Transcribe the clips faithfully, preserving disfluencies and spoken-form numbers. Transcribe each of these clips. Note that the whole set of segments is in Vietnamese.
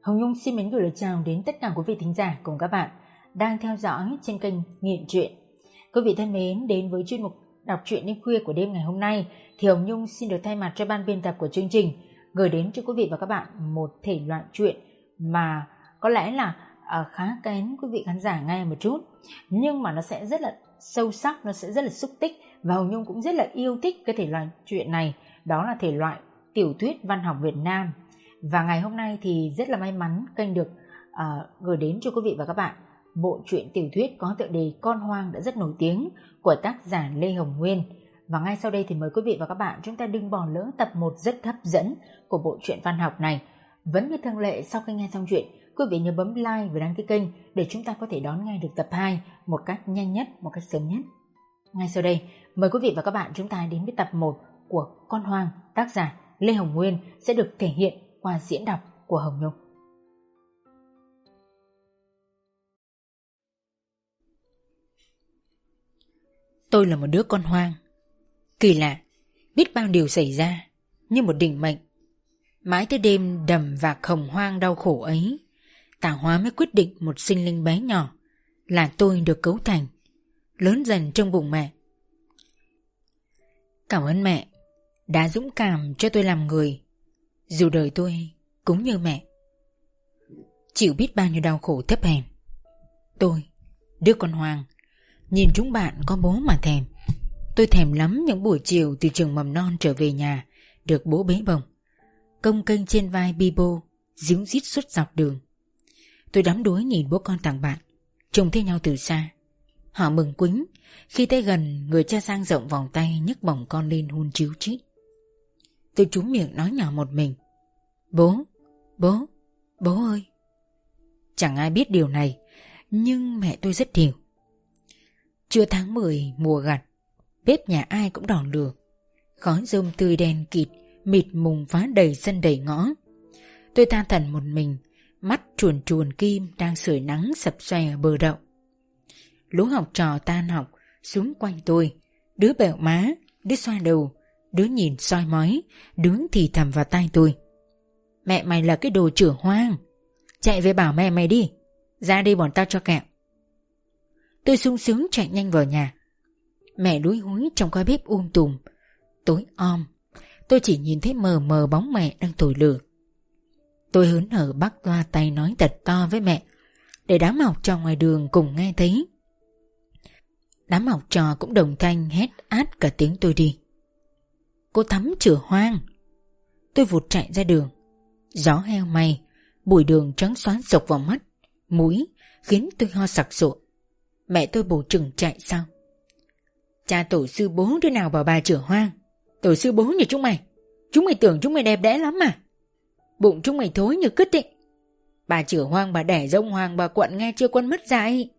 Hồng Nhung xin mến gửi lời chào đến tất cả quý vị thính giả cùng các bạn đang theo dõi trên kênh Nghiện Truyện. Quý vị thân mến, đến với chuyên mục đọc truyện đêm khuya của đêm ngày hôm nay thì Hồng Nhung xin được thay mặt cho ban biên tập của chương trình gửi đến cho quý vị và các bạn một thể loại truyện mà có lẽ là uh, khá kén quý vị khán giả nghe một chút, nhưng mà nó sẽ rất là sâu sắc, nó sẽ rất là xúc tích, và Hồng Nhung cũng rất là yêu thích cái thể loại truyện này, đó là thể loại tiểu thuyết văn học Việt Nam. Và ngày hôm nay thì rất là may mắn kênh được uh, gửi đến cho quý vị và các bạn bộ truyện tiểu thuyết có tựa đề Con Hoang đã rất nổi tiếng của tác giả Lê Hồng Nguyên. Và ngay sau đây thì mời quý vị và các bạn chúng ta đừng bỏ lỡ tập một rất hấp dẫn của bộ truyện văn học này. Vẫn như thường lệ, sau khi nghe xong chuyện, quý vị nhớ bấm like và đăng ký kênh để chúng ta có thể đón nghe được tập hai một cách nhanh nhất, một cách sớm nhất. Ngay sau đây, mời quý vị và các bạn chúng ta đến với tập một của Con Hoang, tác giả Lê Hồng Nguyên sẽ được thể hiện qua diễn đọc của Hồng Nhung. Tôi là một đứa con hoang. Kỳ lạ, biết bao điều xảy ra như một định mệnh. Mãi tới đêm đầm và khổng hoang đau khổ ấy, Tà Hóa mới quyết định một sinh linh bé nhỏ là tôi được cấu thành, lớn dần trong bụng mẹ. Cảm ơn mẹ đã dũng cảm cho tôi làm người, dù đời tôi cũng như mẹ, chịu biết bao nhiêu đau khổ thấp hèn. Tôi, đứa con hoang, nhìn chúng bạn có bố mà thèm. Tôi thèm lắm những buổi chiều từ trường mầm non trở về nhà, được bố bế bồng, cong kênh trên vai bi bô, díu dít suốt dọc đường. Tôi đắm đuối nhìn bố con thằng bạn trông thấy nhau từ xa. Họ mừng quính khi tới gần, người cha dang rộng vòng tay nhấc bổng con lên hôn chíu chít. Tôi trúm miệng nói nhỏ một mình: Bố, bố, bố ơi. Chẳng ai biết điều này, nhưng mẹ tôi rất hiểu. Trưa tháng mười mùa gặt, bếp nhà ai cũng đỏ lửa, khói rơm tươi đen kịt mịt mùng phá đầy sân đầy ngõ. Tôi than thẩn một mình, mắt chuồn chuồn kim đang sưởi nắng sập xoay ở bờ đậu. Lũ học trò tan học xuống quanh tôi, đứa bẹo má, đứa xoa đầu, đứa nhìn soi mói, đứa thì thầm vào tai tôi: Mẹ mày là cái đồ chửa hoang, chạy về bảo mẹ mày đi, ra đi bọn tao cho kẹo. Tôi sung sướng chạy nhanh vào nhà. Mẹ đuối húi trong cái bếp um tùm, tối om. Tôi chỉ nhìn thấy mờ mờ bóng mẹ đang thổi lửa. Tôi hớn hở bắt loa tay nói thật to với mẹ, để đám học trò ngoài đường cùng nghe thấy. Đám học trò cũng đồng thanh hét át cả tiếng tôi đi. Cô Thắm chửa hoang. Tôi vụt chạy ra đường. Gió heo may, bụi đường trắng xóa sộc vào mắt, mũi, khiến tôi ho sặc sụa. Mẹ tôi bổ chừng chạy sau. Cha tổ sư bố đứa nào bảo bà chửa hoang? Tổ sư bố như chúng mày, chúng mày tưởng chúng mày đẹp đẽ lắm mà. Bụng chúng mày thối như cứt ấy. Bà chửa hoang, bà đẻ rông hoàng, bà quặn nghe chưa quân mất dạy.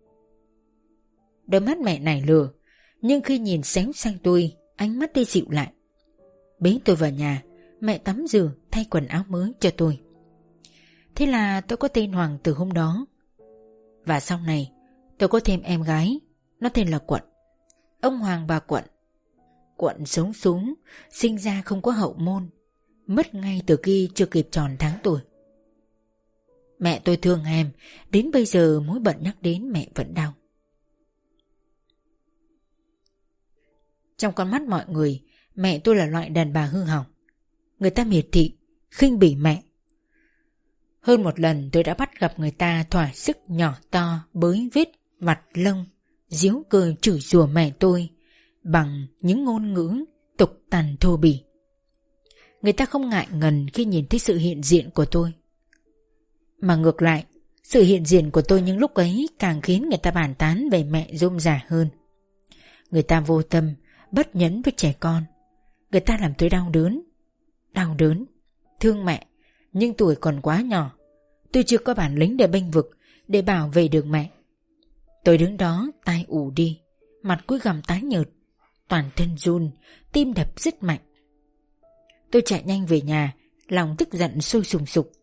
Đôi mắt mẹ này lừa, nhưng khi nhìn xéo sang tôi, ánh mắt đi dịu lại. Bế tôi vào nhà, mẹ tắm rửa thay quần áo mới cho tôi. Thế là tôi có tên Hoàng từ hôm đó. Và sau này tôi có thêm em gái, nó tên là Quận. Ông Hoàng bà Quận. Quận sống xuống, sinh ra không có hậu môn, mất ngay từ khi chưa kịp tròn tháng tuổi. Mẹ tôi thương em, đến bây giờ mỗi bận nhắc đến mẹ vẫn đau. Trong con mắt mọi người, mẹ tôi là loại đàn bà hư hỏng. Người ta miệt thị, khinh bỉ mẹ. Hơn một lần tôi đã bắt gặp người ta thỏa sức nhỏ to bới vết mặt lông, giễu cợt chửi rủa mẹ tôi bằng những ngôn ngữ tục tằn thô bỉ. Người ta không ngại ngần khi nhìn thấy sự hiện diện của tôi. Mà ngược lại, sự hiện diện của tôi những lúc ấy càng khiến người ta bàn tán về mẹ rôm rả hơn. Người ta vô tâm, bất nhẫn với trẻ con. Người ta làm tôi đau đớn. Đau đớn, thương mẹ, nhưng tuổi còn quá nhỏ. Tôi chưa có bản lĩnh để bênh vực, để bảo vệ được mẹ. Tôi đứng đó tai ù đi, mặt cúi gằm tái nhợt, toàn thân run, tim đập rất mạnh. Tôi chạy nhanh về nhà, lòng tức giận sôi sùng sục.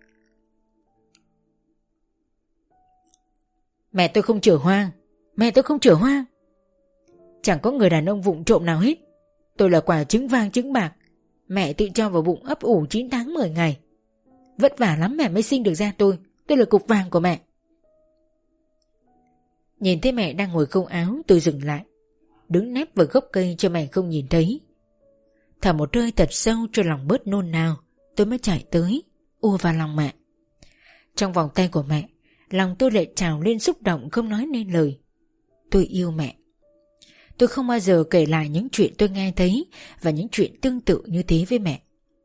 Mẹ tôi không chửa hoang, mẹ tôi không chửa hoang. Chẳng có người đàn ông vụng trộm nào hết. Tôi là quả trứng vàng trứng bạc, mẹ tự cho vào bụng ấp ủ chín tháng mười ngày. Vất vả lắm mẹ mới sinh được ra tôi. Tôi là cục vàng của mẹ. Nhìn thấy mẹ đang ngồi khâu áo, tôi dừng lại, đứng nép vào gốc cây cho mẹ không nhìn thấy. Thở một hơi thật sâu cho lòng bớt nôn nao, tôi mới chạy tới, ùa vào lòng mẹ. Trong vòng tay của mẹ, lòng tôi lại trào lên xúc động không nói nên lời. Tôi yêu mẹ. Tôi không bao giờ kể lại những chuyện tôi nghe thấy và những chuyện tương tự như thế với mẹ.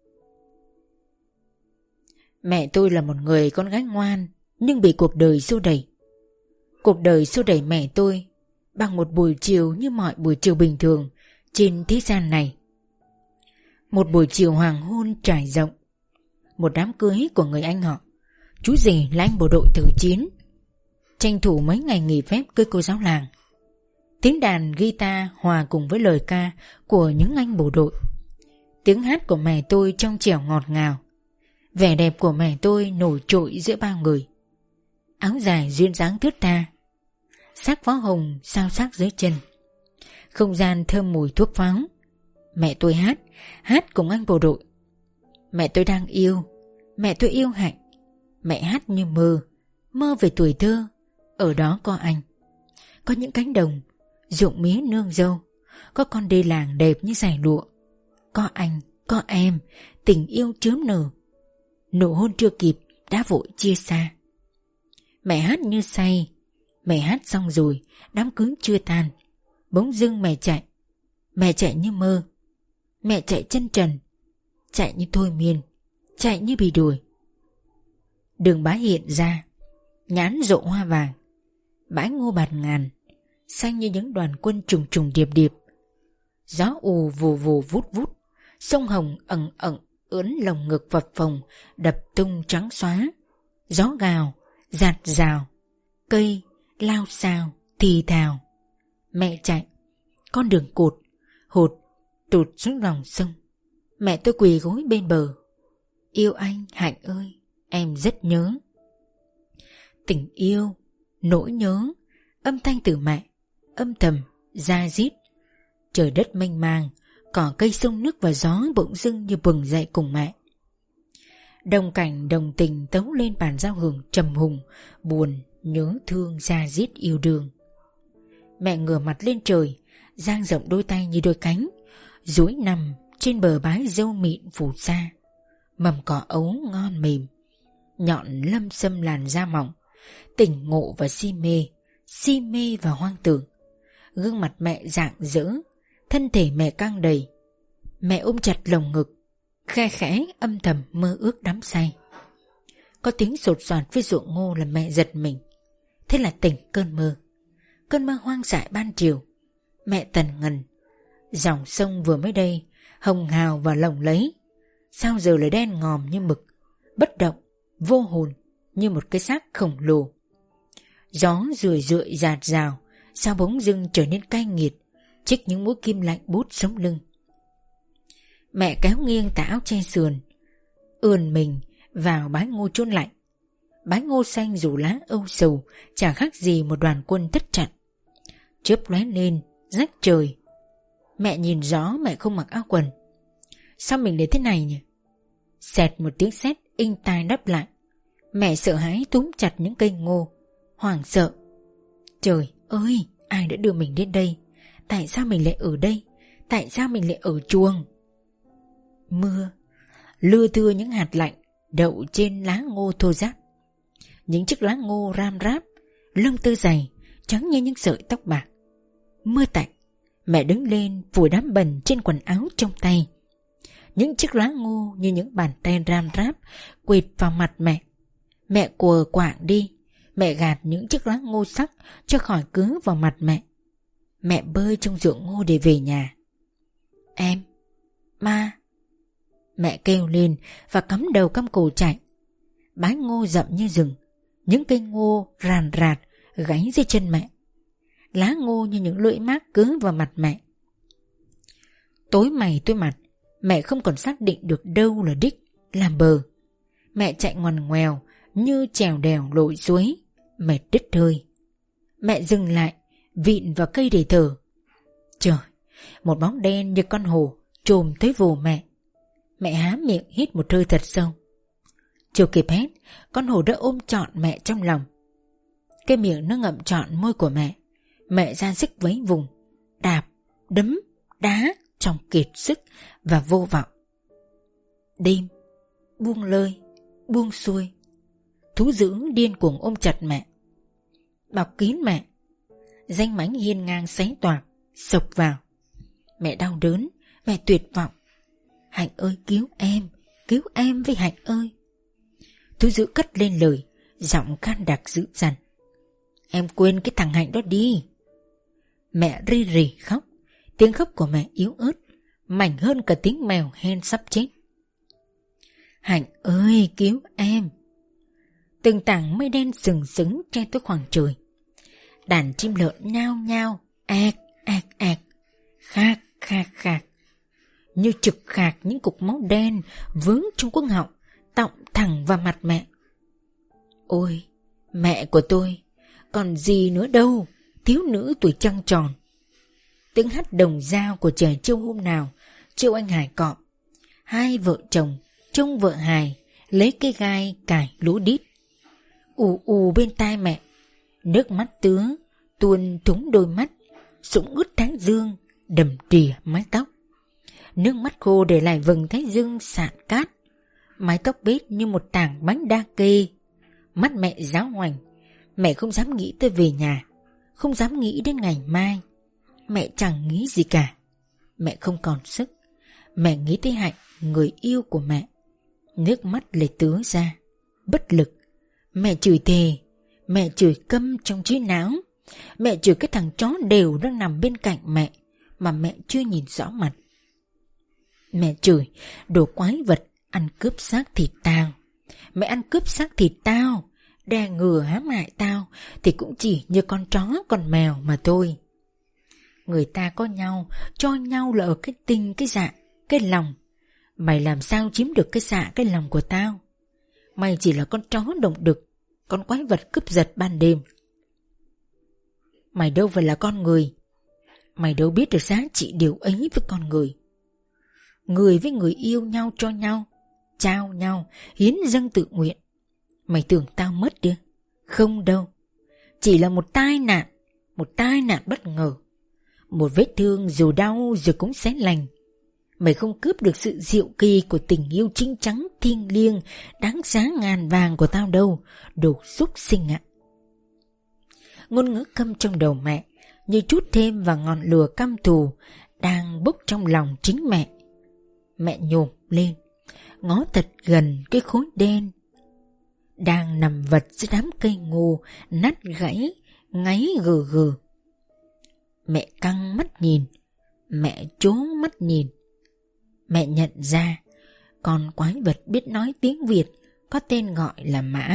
Mẹ tôi là một người con gái ngoan, nhưng bị cuộc đời xô đẩy. Cuộc đời xô đẩy mẹ tôi bằng một buổi chiều như mọi buổi chiều bình thường trên thế gian này. Một buổi chiều hoàng hôn trải rộng, một đám cưới của người anh họ, chú rể là anh bộ đội từ chiến, tranh thủ mấy ngày nghỉ phép cưới cô giáo làng. Tiếng đàn guitar hòa cùng với lời ca của những anh bộ đội. Tiếng hát của mẹ tôi trong trẻo ngọt ngào. Vẻ đẹp của mẹ tôi nổi trội giữa bao người. Áo dài duyên dáng thướt tha, sắc pháo hồng sao sắc dưới chân. Không gian thơm mùi thuốc pháo. Mẹ tôi hát, hát cùng anh bộ đội. Mẹ tôi đang yêu, mẹ tôi yêu Hạnh. Mẹ hát như mơ, mơ về tuổi thơ. Ở đó có anh, có những cánh đồng, ruộng mía nương dâu, có con đê làng đẹp như dải lụa. Có anh, có em, tình yêu chớm nở. Nụ hôn chưa kịp đã vội chia xa. Mẹ hát như say. Mẹ hát xong rồi, đám cưới chưa tan. Bỗng dưng mẹ chạy. Mẹ chạy như mơ. Mẹ chạy chân trần, chạy như thôi miên, chạy như bị đuổi. Đường bá hiện ra, nhãn rộ hoa vàng, bãi ngô bạt ngàn, xanh như những đoàn quân trùng trùng điệp điệp. Gió ù vù vù vút vút, sông Hồng ẩn ẩn ướn lồng ngực phập phồng, đập tung trắng xóa. Gió gào, giạt rào, cây lao xao thì thào. Mẹ chạy, con đường cột hột tụt xuống lòng sông. Mẹ tôi quỳ gối bên bờ. Yêu anh Hạnh ơi, em rất nhớ. Tình yêu, nỗi nhớ, âm thanh từ mẹ, âm thầm, da diết. Trời đất mênh mang, cỏ cây sông nước và gió bỗng dưng như bừng dậy cùng mẹ. Đồng cảnh đồng tình tấu lên bàn giao hưởng trầm hùng, buồn, nhớ thương da diết yêu đương. Mẹ ngửa mặt lên trời, dang rộng đôi tay như đôi cánh, duỗi nằm trên bờ bãi dâu mịn phủ xa. Mầm cỏ ấu ngon mềm, nhọn lâm xâm làn da mỏng, tỉnh ngộ và si mê, si mê và hoang tưởng. Gương mặt mẹ rạng rỡ, thân thể mẹ căng đầy. Mẹ ôm chặt lồng ngực, khe khẽ âm thầm mơ ước đắm say. Có tiếng sột soạt với ruộng ngô làm mẹ giật mình. Thế là tỉnh cơn mơ, cơn mơ hoang dại ban chiều. Mẹ tần ngần. Dòng sông vừa mới đây hồng hào và lồng lấy, sao giờ lại đen ngòm như mực, bất động, vô hồn như một cái xác khổng lồ. Gió rười rượi rạt rào, sao bỗng dưng trở nên cay nghiệt, chích những mũi kim lạnh buốt sống lưng. Mẹ kéo nghiêng tà áo che sườn, ườn mình vào bãi ngô chôn lạnh. Bãi ngô xanh rủ lá âu sầu, chả khác gì một đoàn quân thất trận. Chớp lóe lên, rách trời. Mẹ nhìn rõ mẹ không mặc áo quần. Sao mình để thế này nhỉ? Xẹt một tiếng sét inh tai đáp lại. Mẹ sợ hãi túm chặt những cây ngô, hoảng sợ. Trời ơi, ai đã đưa mình đến đây? Tại sao mình lại ở đây? Tại sao mình lại ở chuồng? Mưa lưa thưa những hạt lạnh đậu trên lá ngô thô ráp. Những chiếc lá ngô ram ráp, lông tơ dày, trắng như những sợi tóc bạc. Mưa tạnh. Mẹ đứng lên phủi đám bẩn trên quần áo trong tay. Những chiếc lá ngô như những bàn tay ram ráp quệt vào mặt mẹ. Mẹ quờ quạng đi. Mẹ gạt những chiếc lá ngô sắc cho khỏi cứ vào mặt mẹ. Mẹ bơi trong ruộng ngô để về nhà. Em, ma. Mẹ kêu lên và cắm đầu cắm cổ chạy. Bãi ngô rậm như rừng, những cây ngô ràn rạt gáy dưới chân mẹ. Lá ngô như những lưỡi mác cứ vào mặt mẹ. Tối mày tối mặt, mẹ không còn xác định được đâu là đích, là bờ. Mẹ chạy ngoằn ngoèo như trèo đèo lội suối, mệt đứt hơi. Mẹ dừng lại, vịn vào cây để thở. Trời, một bóng đen như con hổ trồm tới vồ mẹ. Mẹ há miệng hít một hơi thật sâu. Chưa kịp hết, con hổ đã ôm trọn mẹ trong lòng. Cái miệng nó ngậm trọn môi của mẹ. Mẹ ra sức vẫy vùng, đạp, đấm, đá trong kiệt sức và vô vọng. Đêm, buông lơi, buông xuôi, thú dữ điên cuồng ôm chặt mẹ, bọc kín mẹ. Danh mánh hiên ngang xé toạc, sộc vào. Mẹ đau đớn, mẹ tuyệt vọng. Hạnh ơi cứu em, cứu em với Hạnh ơi. Thú dữ cất lên lời, giọng can đặc dữ dằn. Em quên cái thằng Hạnh đó đi. Mẹ ri rì khóc. Tiếng khóc của mẹ yếu ớt, mảnh hơn cả tiếng mèo hen sắp chết. Hạnh ơi cứu em. Từng tảng mây đen sừng sững che tới khoảng trời. Đàn chim lợn nhao nhao, ạc ạc ạc, khạc khạc khạc, như trực khạc những cục máu đen vướng trong cuống họng, tọng thẳng vào mặt mẹ. Ôi mẹ của tôi, còn gì nữa đâu, thiếu nữ tuổi trăng tròn. Tiếng hát đồng dao của trẻ trâu hôm nào, trâu anh Hải cọp. Hai vợ chồng trông vợ Hải lấy cái gai cài lúa đít. Ù ù bên tai mẹ, nước mắt tứa tuôn thúng đôi mắt, sũng ướt thái dương, đầm đìa mái tóc. Nước mắt khô để lại vầng thái dương sạn cát. Mái tóc bết như một tảng bánh đa kê. Mắt mẹ giáo hoành. Mẹ không dám nghĩ tới về nhà, không dám nghĩ đến ngày mai. Mẹ chẳng nghĩ gì cả. Mẹ không còn sức. Mẹ nghĩ tới Hạnh, người yêu của mẹ. Nước mắt lại tứa ra, bất lực. Mẹ chửi thề, mẹ chửi câm trong trí não. Mẹ chửi cái thằng chó đều đang nằm bên cạnh mẹ mà mẹ chưa nhìn rõ mặt. Mẹ chửi đồ quái vật ăn cướp xác thịt tao. Mẹ ăn cướp xác thịt tao, đè ngừa hãm hại tao thì cũng chỉ như con chó con mèo mà thôi. Người ta có nhau, cho nhau là ở cái tình, cái dạ, cái lòng. Mày làm sao chiếm được cái dạ, cái lòng của tao? Mày chỉ là con chó động đực, con quái vật cướp giật ban đêm. Mày đâu phải là con người. Mày đâu biết được giá trị điều ấy với con người. Người với người yêu nhau cho nhau, trao nhau, hiến dâng tự nguyện. Mày tưởng tao mất đi? Không đâu. Chỉ là một tai nạn, một tai nạn bất ngờ. Một vết thương dù đau rồi cũng sẽ lành. Mày không cướp được sự diệu kỳ của tình yêu chính trắng thiêng liêng, đáng giá ngàn vàng của tao đâu, đồ súc sinh ạ. Ngôn ngữ câm trong đầu mẹ như trút thêm vào ngọn lửa căm thù đang bốc trong lòng chính mẹ. Mẹ nhổm lên, ngó thật gần cái khối đen đang nằm vật dưới đám cây ngô nát gãy, ngáy gừ gừ. Mẹ căng mắt nhìn, mẹ trố mắt nhìn. Mẹ nhận ra con quái vật biết nói tiếng Việt có tên gọi là Mã.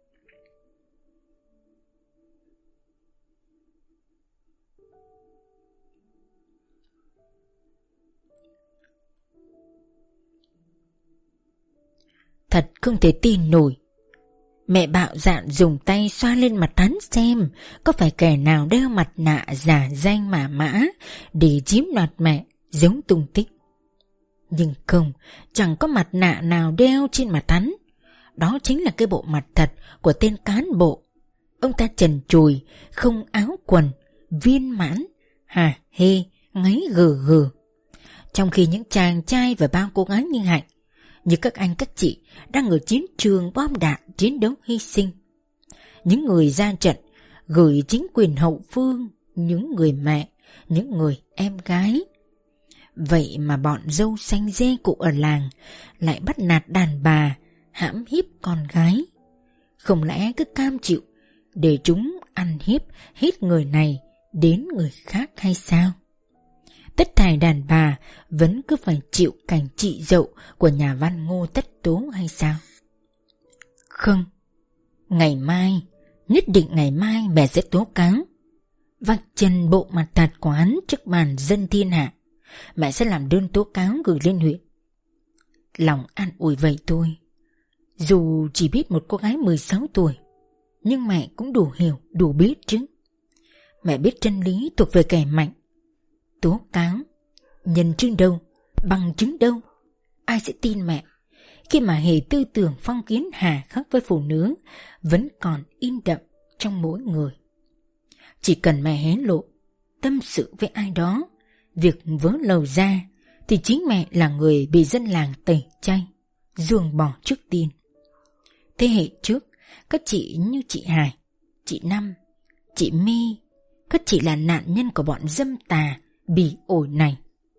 Thật không thể tin nổi. Mẹ bạo dạn dùng tay xoa lên mặt hắn xem có phải kẻ nào đeo mặt nạ giả danh mà Mã để chiếm đoạt mẹ giấu tung tích. Nhưng không, chẳng có mặt nạ nào đeo trên mặt hắn. Đó chính là cái bộ mặt thật của tên cán bộ. Ông ta trần trùi, không áo quần, viên mãn, hà hê, ngáy gừ gừ. Trong khi những chàng trai và bao cô gái như Hạnh, như các anh các chị đang ở chiến trường bom đạn chiến đấu hy sinh. Những người ra trận gửi chính quyền hậu phương, những người mẹ, những người em gái. Vậy mà bọn dâu xanh dê cụ ở làng lại bắt nạt đàn bà, hãm hiếp con gái. Không lẽ cứ cam chịu để chúng ăn hiếp hết người này đến người khác hay sao? Tất thảy đàn bà vẫn cứ phải chịu cảnh chị dậu của nhà văn Ngô Tất Tố hay sao? Không, ngày mai, nhất định ngày mai mẹ sẽ tố cáo, vạch trần bộ mặt thật của hắn trước bàn dân thiên hạ. Mẹ sẽ làm đơn tố cáo gửi lên huyện. Lòng an ủi vậy thôi. Dù chỉ biết một cô gái mười sáu tuổi, nhưng mẹ cũng đủ hiểu, đủ biết chứ. Mẹ biết chân lý thuộc về kẻ mạnh. Tố cáo, nhân chứng đâu, bằng chứng đâu, ai sẽ tin mẹ khi mà hệ tư tưởng phong kiến hà khắc với phụ nữ vẫn còn in đậm trong mỗi người. Chỉ cần mẹ hé lộ, tâm sự với ai đó, việc vớ lầu ra, thì chính mẹ là người bị dân làng tẩy chay, ruồng bỏ trước tiên. Thế hệ trước, các chị như chị Hải, chị Năm, chị My, các chị là nạn nhân của bọn dâm tà, bỉ ổi này.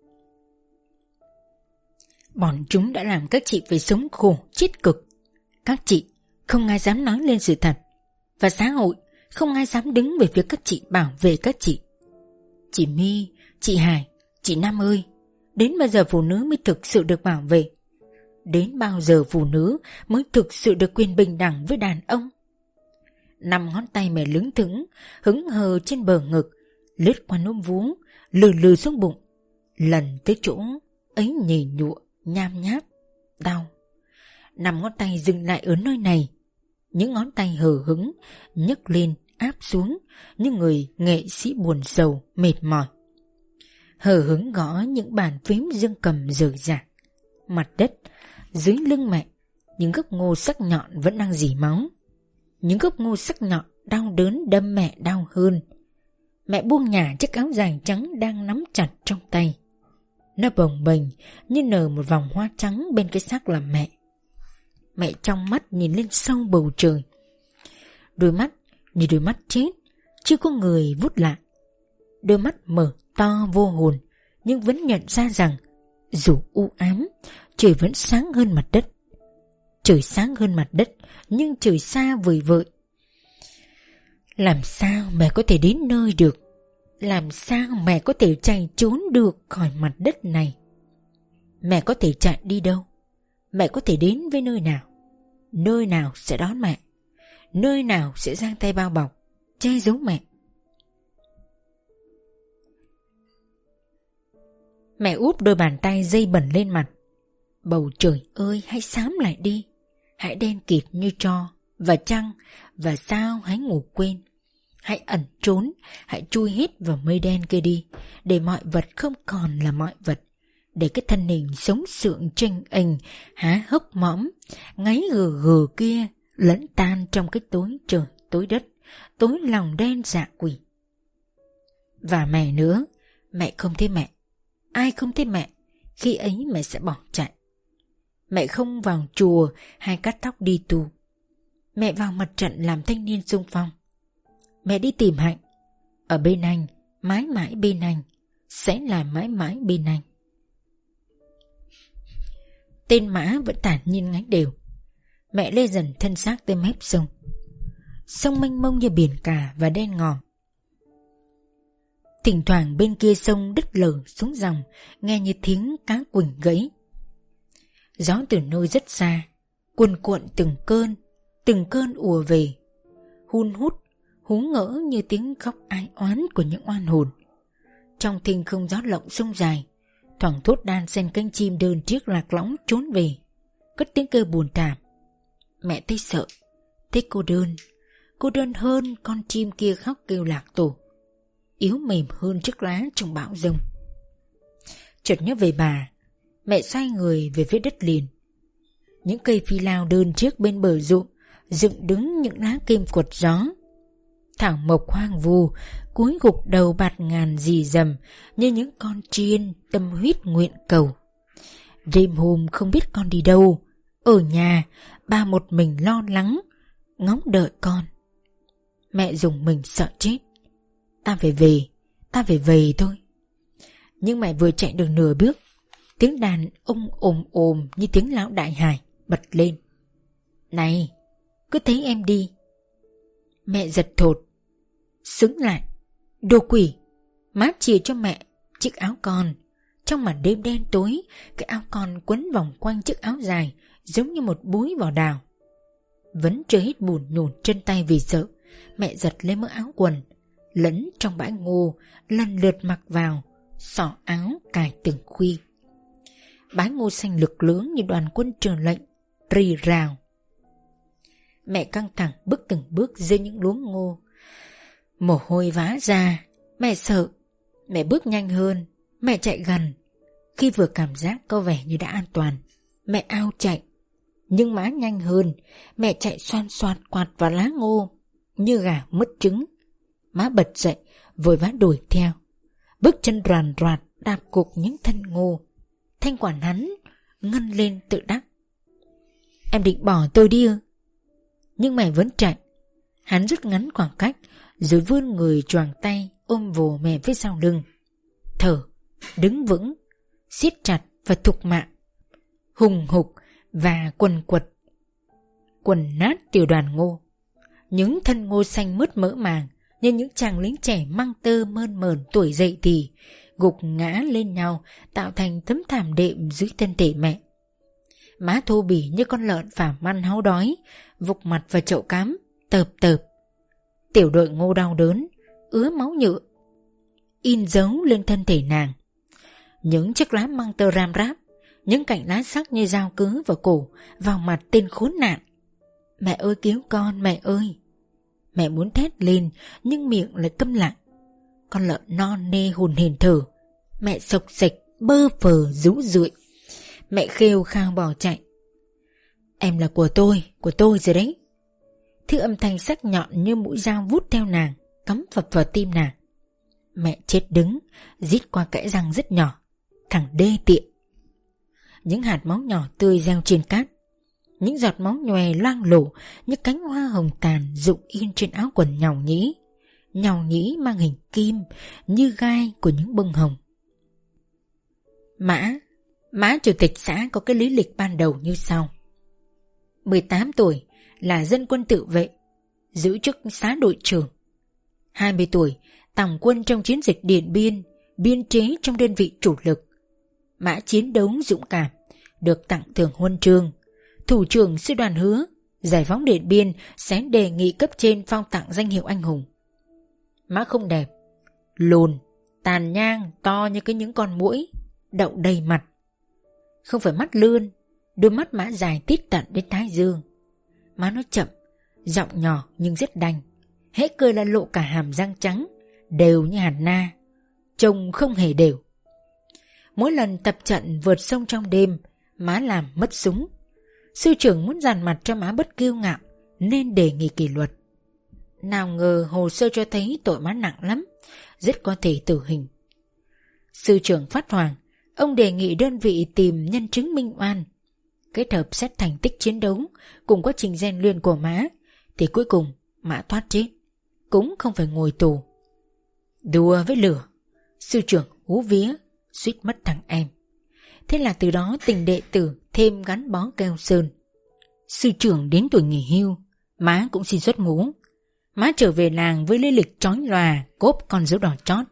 Bọn chúng đã làm các chị phải sống khổ, chết cực. Các chị không ai dám nói lên sự thật, và xã hội không ai dám đứng về phía các chị bảo vệ các chị. Chị My, chị Hải, chị Năm ơi, đến bao giờ phụ nữ mới thực sự được bảo vệ? Đến bao giờ phụ nữ mới thực sự được quyền bình đẳng với đàn ông? Năm ngón tay mẹ lững thững, hững hờ trên bờ ngực, lướt qua núm vú, lừ lừ xuống bụng, lần tới chỗ ấy nhì nhụa, nham nháp, đau. Năm ngón tay dừng lại ở nơi này, những ngón tay hờ hững, nhấc lên, áp xuống, như người nghệ sĩ buồn sầu, mệt mỏi. Hờ hững gõ những bàn phím dương cầm rời rạc. Mặt đất, dưới lưng mẹ, những gốc ngô sắc nhọn vẫn đang rỉ máu. Những gốc ngô sắc nhọn đau đớn đâm mẹ đau hơn. Mẹ buông nhả chiếc áo dài trắng đang nắm chặt trong tay. Nó bồng bềnh như nở một vòng hoa trắng bên cái xác làm mẹ. Mẹ trong mắt nhìn lên sâu bầu trời. Đôi mắt như đôi mắt chết, chưa có người vút lại. Đôi mắt mở to vô hồn, nhưng vẫn nhận ra rằng dù u ám, trời vẫn sáng hơn mặt đất. Trời sáng hơn mặt đất, nhưng trời xa vời vợi. Làm sao mẹ có thể đến nơi được? Làm sao mẹ có thể chạy trốn được khỏi mặt đất này? Mẹ có thể chạy đi đâu? Mẹ có thể đến với nơi nào? Nơi nào sẽ đón mẹ? Nơi nào sẽ giang tay bao bọc, che giấu mẹ? Mẹ úp đôi bàn tay dây bẩn lên mặt. Bầu trời ơi, hãy xám lại đi. Hãy đen kịt như tro. Và trăng và sao hãy ngủ quên. Hãy ẩn trốn, hãy chui hết vào mây đen kia đi, để mọi vật không còn là mọi vật, để cái thân hình sống sượng chênh ềnh, há hốc mõm, ngáy gừ gừ kia lẫn tan trong cái tối trời, tối đất, tối lòng đen dạ quỷ. Và mẹ nữa, mẹ không thấy mẹ. Ai không thấy mẹ, khi ấy mẹ sẽ bỏ chạy. Mẹ không vào chùa hay cắt tóc đi tù. Mẹ vào mặt trận làm thanh niên xung phong. Mẹ đi tìm Hạnh. Ở bên anh, mãi mãi bên anh, sẽ là mãi mãi bên anh. Tên mã vẫn thản nhiên ngánh đều. Mẹ lê dần thân xác tới mép sông. Sông mênh mông như biển cả và đen ngòm. Thỉnh thoảng bên kia sông đứt lở xuống dòng, nghe như tiếng cá quỳnh gãy. Gió từ nơi rất xa, cuồn cuộn từng cơn, từng cơn ùa về, hun hút, hú ngỡ như tiếng khóc ai oán của những oan hồn. Trong thinh không gió lộng sông dài, thoảng thốt đan xen cánh chim đơn chiếc lạc lõng trốn về, cất tiếng kêu buồn thảm. Mẹ thấy sợ, thấy cô đơn, cô đơn hơn con chim kia khóc kêu lạc tổ, yếu mềm hơn chiếc lá trong bão giông. Chợt nhớ về bà, mẹ xoay người về phía đất liền. Những cây phi lao đơn chiếc bên bờ ruộng dựng đứng những lá kim quật gió. Thảo mộc hoang vu cúi gục đầu bạt ngàn rì rầm như những con chiên tâm huyết nguyện cầu. Đêm hôm không biết con đi đâu, ở nhà ba một mình lo lắng ngóng đợi con. Mẹ dùng mình sợ chết. Ta phải về, ta phải về thôi. Nhưng mẹ vừa chạy được nửa bước, tiếng đàn ông ồm ồm như tiếng lão đại hải bật lên. Này, cứ thấy em đi. Mẹ giật thột, xứng lại. Đồ quỷ! Má chìa cho mẹ chiếc áo con. Trong màn đêm đen tối, cái áo con quấn vòng quanh chiếc áo dài giống như một búi vỏ đào. Vẫn chưa hết buồn nhùn chân tay vì sợ, mẹ giật lấy mớ áo quần, lẫn trong bãi ngô, lần lượt mặc vào, xỏ áo cài từng khuy. Bãi ngô xanh lực lưỡng như đoàn quân trường lệnh, rì rào. Mẹ căng thẳng bước từng bước dưới những luống ngô. Mồ hôi vã ra, mẹ sợ. Mẹ bước nhanh hơn, mẹ chạy gần. Khi vừa cảm giác có vẻ như đã an toàn, mẹ ao chạy. Nhưng Má nhanh hơn. Mẹ chạy xoan xoạt quạt vào lá ngô như gà mất trứng. Má bật dậy vội vã đuổi theo. Bước chân roàn roạt đạp cục những thân ngô. Thanh quản hắn ngân lên tự đắc. Em định bỏ tôi đi ư? Nhưng mẹ vẫn chạy. Hắn rút ngắn khoảng cách rồi vươn người choàng tay ôm vồ mẹ phía sau lưng. Thở, đứng vững, siết chặt và thục mạng, hùng hục và quần quật. Quần nát tiểu đoàn ngô. Những thân ngô xanh mướt mỡ màng như những chàng lính trẻ măng tơ mơn mởn tuổi dậy thì gục ngã lên nhau tạo thành tấm thảm đệm dưới thân thể mẹ. Má thô bỉ như con lợn phàm ăn háu đói, vục mặt vào chậu cám, tợp tợp. Tiểu đội ngô đau đớn, ứa máu nhựa, in dấu lên thân thể nàng. Những chiếc lá măng tơ ram ráp, những cạnh lá sắc như dao cứa vào cổ, vào mặt tên khốn nạn. Mẹ ơi cứu con, mẹ ơi! Mẹ muốn thét lên nhưng miệng lại câm lặng. Con lợn non nê hồn hển thở. Mẹ sộc sạch, bơ phờ rũ rượi. Mẹ khêu khao bỏ chạy. Em là của tôi, của tôi rồi đấy. Thứ âm thanh sắc nhọn như mũi dao vút theo nàng, cắm phập vào tim nàng. Mẹ chết đứng, rít qua kẽ răng rất nhỏ. Thằng đê tiện. Những hạt máu nhỏ tươi gieo trên cát. Những giọt máu nhòe loang lổ như cánh hoa hồng tàn rụng in trên áo quần nhàu nhĩ. Nhàu nhĩ mang hình kim như gai của những bông hồng. Mã, Mã chủ tịch xã có cái lý lịch ban đầu như sau. mười tám tuổi, là dân quân tự vệ, giữ chức xã đội trưởng. hai mươi tuổi, tòng quân trong chiến dịch Điện Biên, biên chế trong đơn vị chủ lực. Mã chiến đấu dũng cảm, được tặng thưởng huân chương. Thủ trưởng sư đoàn hứa, giải phóng Điện Biên sẽ đề nghị cấp trên phong tặng danh hiệu anh hùng. Mã không đẹp, lùn, tàn nhang to như cái những con muỗi, đậu đầy mặt. Không phải mắt lươn, đôi mắt Mã dài tít tận đến thái dương. Má nói chậm, giọng nhỏ nhưng rất đanh. Hễ cười là lộ cả hàm răng trắng, đều như hạt na, trông không hề đều. Mỗi lần tập trận vượt sông trong đêm, Má làm mất súng. Sư trưởng muốn dàn mặt cho Má bất kiêu ngạo nên đề nghị kỷ luật. Nào ngờ hồ sơ cho thấy tội Má nặng lắm, rất có thể tử hình. Sư trưởng phát hoảng, ông đề nghị đơn vị tìm nhân chứng minh oan. Kết hợp xét thành tích chiến đấu cùng quá trình rèn luyện của Má thì cuối cùng Mã thoát chết, cũng không phải ngồi tù. Đùa với lửa, sư trưởng hú vía, suýt mất thằng em. Thế là từ đó tình đệ tử thêm gắn bó keo sơn. Sư trưởng đến tuổi nghỉ hưu, Má cũng xin xuất ngũ. Má trở về làng với lý lịch chói lòa, cốp con dấu đỏ chót.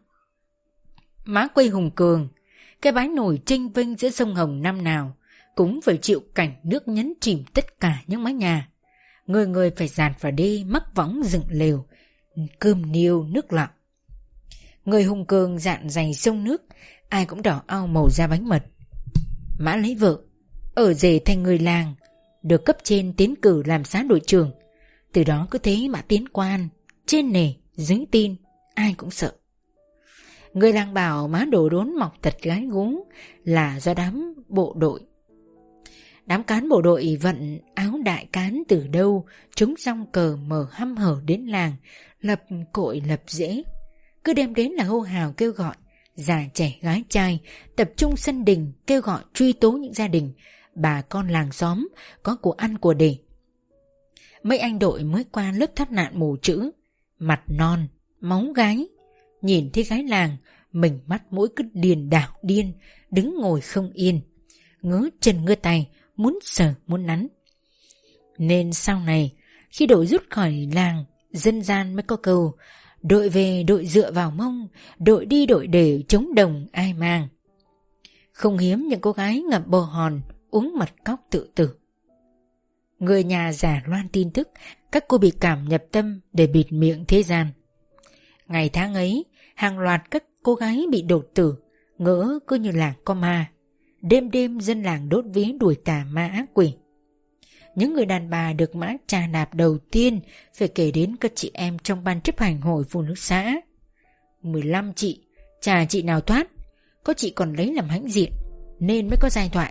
Má quê hùng cường, cái bái nổi chênh vênh giữa sông Hồng năm nào cũng phải chịu cảnh nước nhấn chìm tất cả những mái nhà. Người người phải dạt vào đê mắc võng dựng lều, cơm niêu nước lặng. Người hùng cường dạn dày sông nước, ai cũng đỏ ao màu da bánh mật. Mã lấy vợ, ở rể thành người làng, được cấp trên tiến cử làm xã đội trưởng. Từ đó cứ thế Mã tiến quan, trên nề, dưới tin, ai cũng sợ. Người làng bảo Má đổ đốn mọc tật gái gú là do đám bộ đội. Đám cán bộ đội vận áo đại cán từ đâu, chúng rong cờ mở hăm hở đến làng, lập cội lập rễ. Cứ đêm đến là hô hào kêu gọi, già trẻ gái trai, tập trung sân đình kêu gọi truy tố những gia đình, bà con làng xóm có của ăn của để. Mấy anh đội mới qua lớp thoát nạn mù chữ, mặt non, máu gái. Nhìn thấy gái làng, mình mắt mũi cứ điền đảo điên, đứng ngồi không yên, ngứa chân ngứa tay, muốn sờ muốn nắn. Nên sau này, khi đội rút khỏi làng, dân gian mới có câu đội về đội dựa vào mông, đội đi đội để chống đồng ai mang. Không hiếm những cô gái ngậm bồ hòn, uống mật cóc tự tử. Người nhà giả loan tin tức, các cô bị cảm nhập tâm để bịt miệng thế gian. Ngày tháng ấy, hàng loạt các cô gái bị đột tử, ngỡ cứ như làng có ma. Đêm đêm dân làng đốt vía đuổi tà ma ác quỷ. Những người đàn bà được Mã trà đạp đầu tiên phải kể đến các chị em trong ban chấp hành hội phụ nữ xã. Mười lăm chị, chả chị nào thoát, có chị còn lấy làm hãnh diện nên mới có giai thoại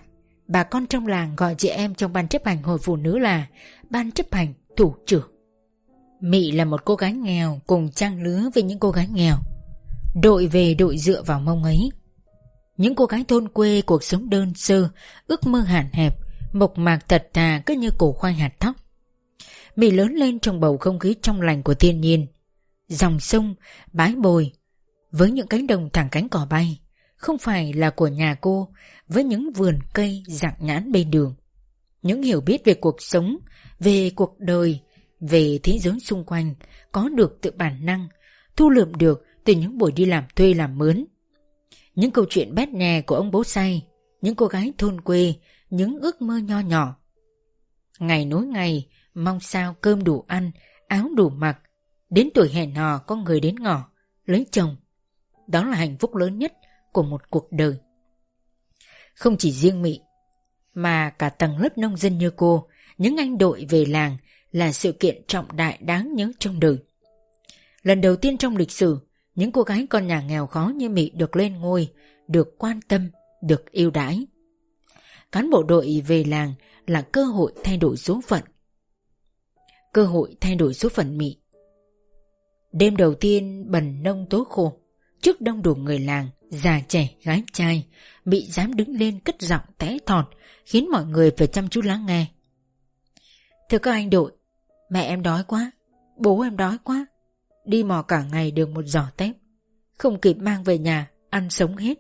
bà con trong làng gọi chị em trong ban chấp hành hội phụ nữ là ban chấp hành thủ trưởng. Mị là một cô gái nghèo cùng trang lứa với những cô gái nghèo, đội về đội dựa vào mông ấy. Những cô gái thôn quê cuộc sống đơn sơ, ước mơ hạn hẹp, mộc mạc thật thà cứ như củ khoai hạt thóc. Mị lớn lên trong bầu không khí trong lành của thiên nhiên, dòng sông, bãi bồi, với những cánh đồng thẳng cánh cỏ bay, không phải là của nhà cô, với những vườn cây rạng nhãn bên đường. Những hiểu biết về cuộc sống, về cuộc đời, về thế giới xung quanh có được từ bản năng, thu lượm được từ những buổi đi làm thuê làm mướn. Những câu chuyện bét nhè của ông bố say, những cô gái thôn quê, những ước mơ nho nhỏ. Ngày nối ngày, mong sao cơm đủ ăn, áo đủ mặc, đến tuổi hẹn hò có người đến ngỏ, lấy chồng. Đó là hạnh phúc lớn nhất của một cuộc đời. Không chỉ riêng Mị, mà cả tầng lớp nông dân như cô, những anh đội về làng là sự kiện trọng đại đáng nhớ trong đời. Lần đầu tiên trong lịch sử, những cô gái con nhà nghèo khó như Mị được lên ngôi, được quan tâm, được yêu đãi. Cán bộ đội về làng là cơ hội thay đổi số phận. Cơ hội thay đổi số phận Mị. Đêm đầu tiên bần nông tối khô, trước đông đủ người làng, già trẻ, gái trai, Mị dám đứng lên cất giọng té thọt, khiến mọi người phải chăm chú lắng nghe. Thưa các anh đội, mẹ em đói quá, bố em đói quá, đi mò cả ngày được một giỏ tép, không kịp mang về nhà, ăn sống hết.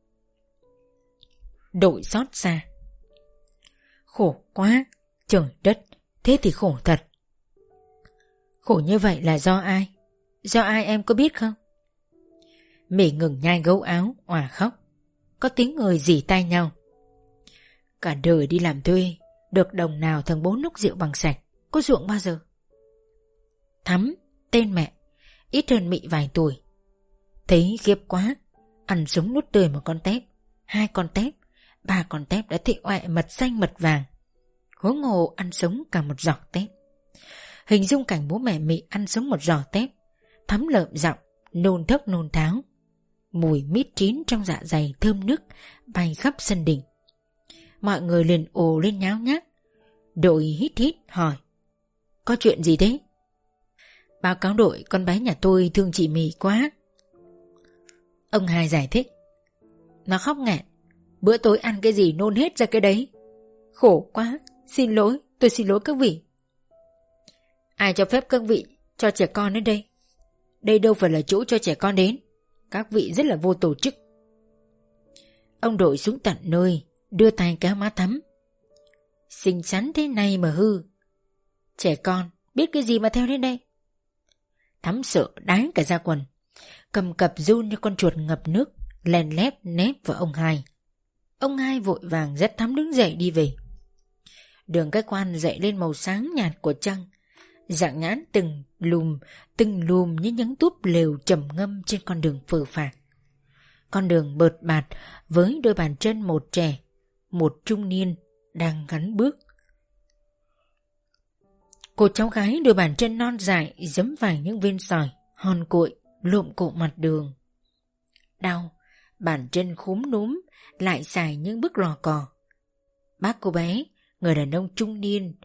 Đội xót xa. Khổ quá, trời đất, thế thì khổ thật. Khổ như vậy là do ai? Do ai em có biết không? Mị ngừng nhai gấu áo, òa khóc. Có tiếng người rỉ tai nhau. Cả đời đi làm thuê, được đồng nào thằng bố nốc rượu bằng sạch, có ruộng bao giờ? Thắm, tên mẹ, ít hơn Mị vài tuổi. Thấy khiếp quá, ăn sống nuốt tươi một con tép, hai con tép, ba con tép đã thị oẹ mật xanh mật vàng. Huống hồ ăn sống cả một giỏ tép. Hình dung cảnh bố mẹ Mị ăn sống một giỏ tép, Thắm lợm giọng, nôn thốc nôn tháo. Mùi mít chín trong dạ dày thơm nức bay khắp sân đình. Mọi người liền ồ lên nháo nhác. Đội hít hít hỏi: Có chuyện gì thế? Báo cáo đội, con bé nhà tôi thương chị Mị quá. Ông hai giải thích: Nó khóc nghẹn, bữa tối ăn cái gì nôn hết ra cái đấy. Khổ quá, xin lỗi, tôi xin lỗi các vị. Ai cho phép các vị cho trẻ con đến đây? Đây đâu phải là chỗ cho trẻ con đến. Các vị rất là vô tổ chức. Ông đội xuống tận nơi, đưa tay kéo má Thắm. Xinh xắn thế này mà hư. Trẻ con biết cái gì mà theo đến đây? Thắm sợ đái cả da quần, cầm cập run như con chuột ngập nước, len lép nép vào ông hai. Ông hai vội vàng dắt Thắm đứng dậy đi về. Đường cái quan dậy lên màu sáng nhạt của trăng, rạng nhãn từng lùm, từng lùm như những túp lều trầm ngâm trên con đường phờ phạc. Con đường bợt bạt với đôi bàn chân một trẻ, một trung niên đang gắn bước. Cô cháu gái đôi bàn chân non dài giẫm phải những viên sỏi, hòn cội, lụm cộ mặt đường. Đau, bàn chân khúm núm, lại xài những bước lò cò. Bác cô bé, người đàn ông trung niên,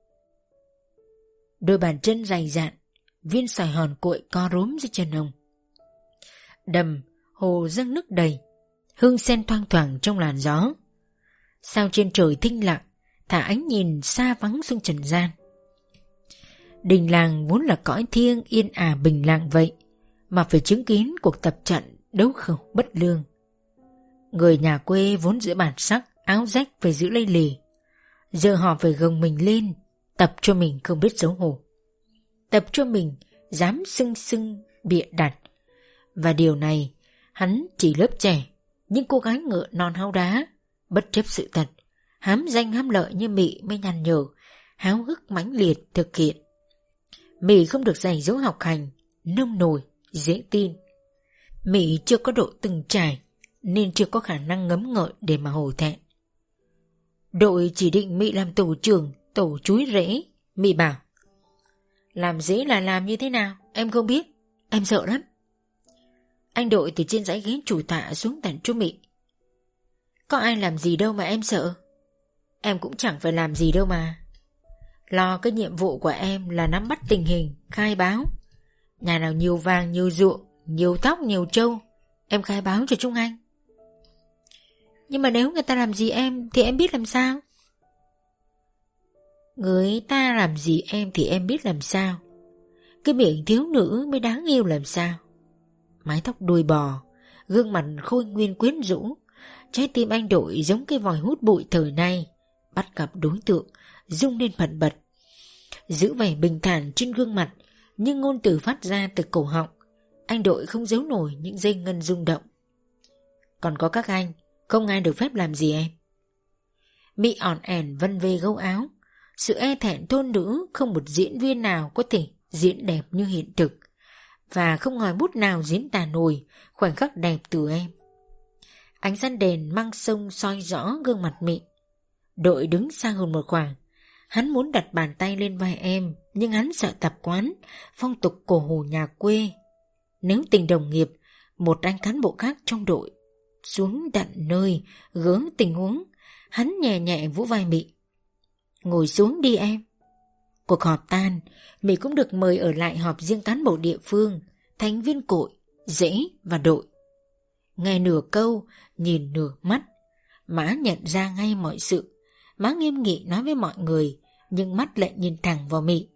đôi bàn chân dày dạn, viên sỏi hòn cội co rúm dưới chân ông. Đầm, hồ dâng nước đầy, hương sen thoang thoảng trong làn gió. Sao trên trời thinh lặng, thả ánh nhìn xa vắng xuống trần gian. Đình làng vốn là cõi thiêng yên ả bình lặng vậy, mà phải chứng kiến cuộc tập trận đấu khẩu bất lương. Người nhà quê vốn giữ bản sắc, áo rách phải giữ lây lì, giờ họ phải gồng mình lên, tập cho mình không biết xấu hổ, tập cho mình dám xưng xưng bịa đặt. Và điều này hắn chỉ lớp trẻ, nhưng cô gái ngựa non háo đá, bất chấp sự thật, hám danh hám lợi như Mị mới nhăn nhở, háo hức mãnh liệt thực hiện. Mị không được dạy dỗ học hành, nông nổi, dễ tin. Mị chưa có độ từng trải, nên chưa có khả năng ngấm ngợi để mà hổ thẹn. Đội chỉ định Mị làm tổ trưởng, tổ chúi rễ. Mị bảo: Làm dễ là làm như thế nào, em không biết, em sợ lắm. Anh đội từ trên dãy ghế chủ tạ xuống tận chỗ Mị: Có ai làm gì đâu mà em sợ. em cũng chẳng phải làm gì đâu mà. Lo cái nhiệm vụ của em là nắm bắt tình hình, khai báo. Nhà nào nhiều vàng, nhiều ruộng, nhiều tóc, nhiều trâu, em khai báo cho chúng anh. Nhưng mà nếu người ta làm gì em thì em biết làm sao? Người ta làm gì em thì em biết làm sao? Cái miệng thiếu nữ mới đáng yêu làm sao? Mái tóc đuôi bò, gương mặt khôi nguyên quyến rũ, trái tim anh Đội giống cái vòi hút bụi thời nay, bắt gặp đối tượng, rung lên bật bật. Giữ vẻ bình thản trên gương mặt, nhưng ngôn từ phát ra từ cổ họng, anh Đội không giấu nổi những dây ngân rung động. Còn có các anh, không ai được phép làm gì em. Mị ỏn ẻn vân vê gấu áo, sự e thẹn thôn nữ không một diễn viên nào có thể diễn đẹp như hiện thực, và không ngòi bút nào diễn tả nổi khoảnh khắc đẹp từ em. Ánh sáng đèn mang sông soi rõ gương mặt Mị. Đội đứng xa hơn một khoảng. Hắn muốn đặt bàn tay lên vai em, nhưng hắn sợ tập quán, phong tục cổ hủ nhà quê. Nếu tình đồng nghiệp, một anh cán bộ khác trong đội xuống tận nơi gỡ tình huống, hắn nhẹ nhẹ vỗ vai Mị. Ngồi xuống đi em. Cuộc họp tan, Mị cũng được mời ở lại họp riêng cán bộ địa phương, thành viên cội, Dễ và Đội. Nghe nửa câu, nhìn nửa mắt, má nhận ra ngay mọi sự. Má nghiêm nghị nói với mọi người, nhưng mắt lại nhìn thẳng vào Mị.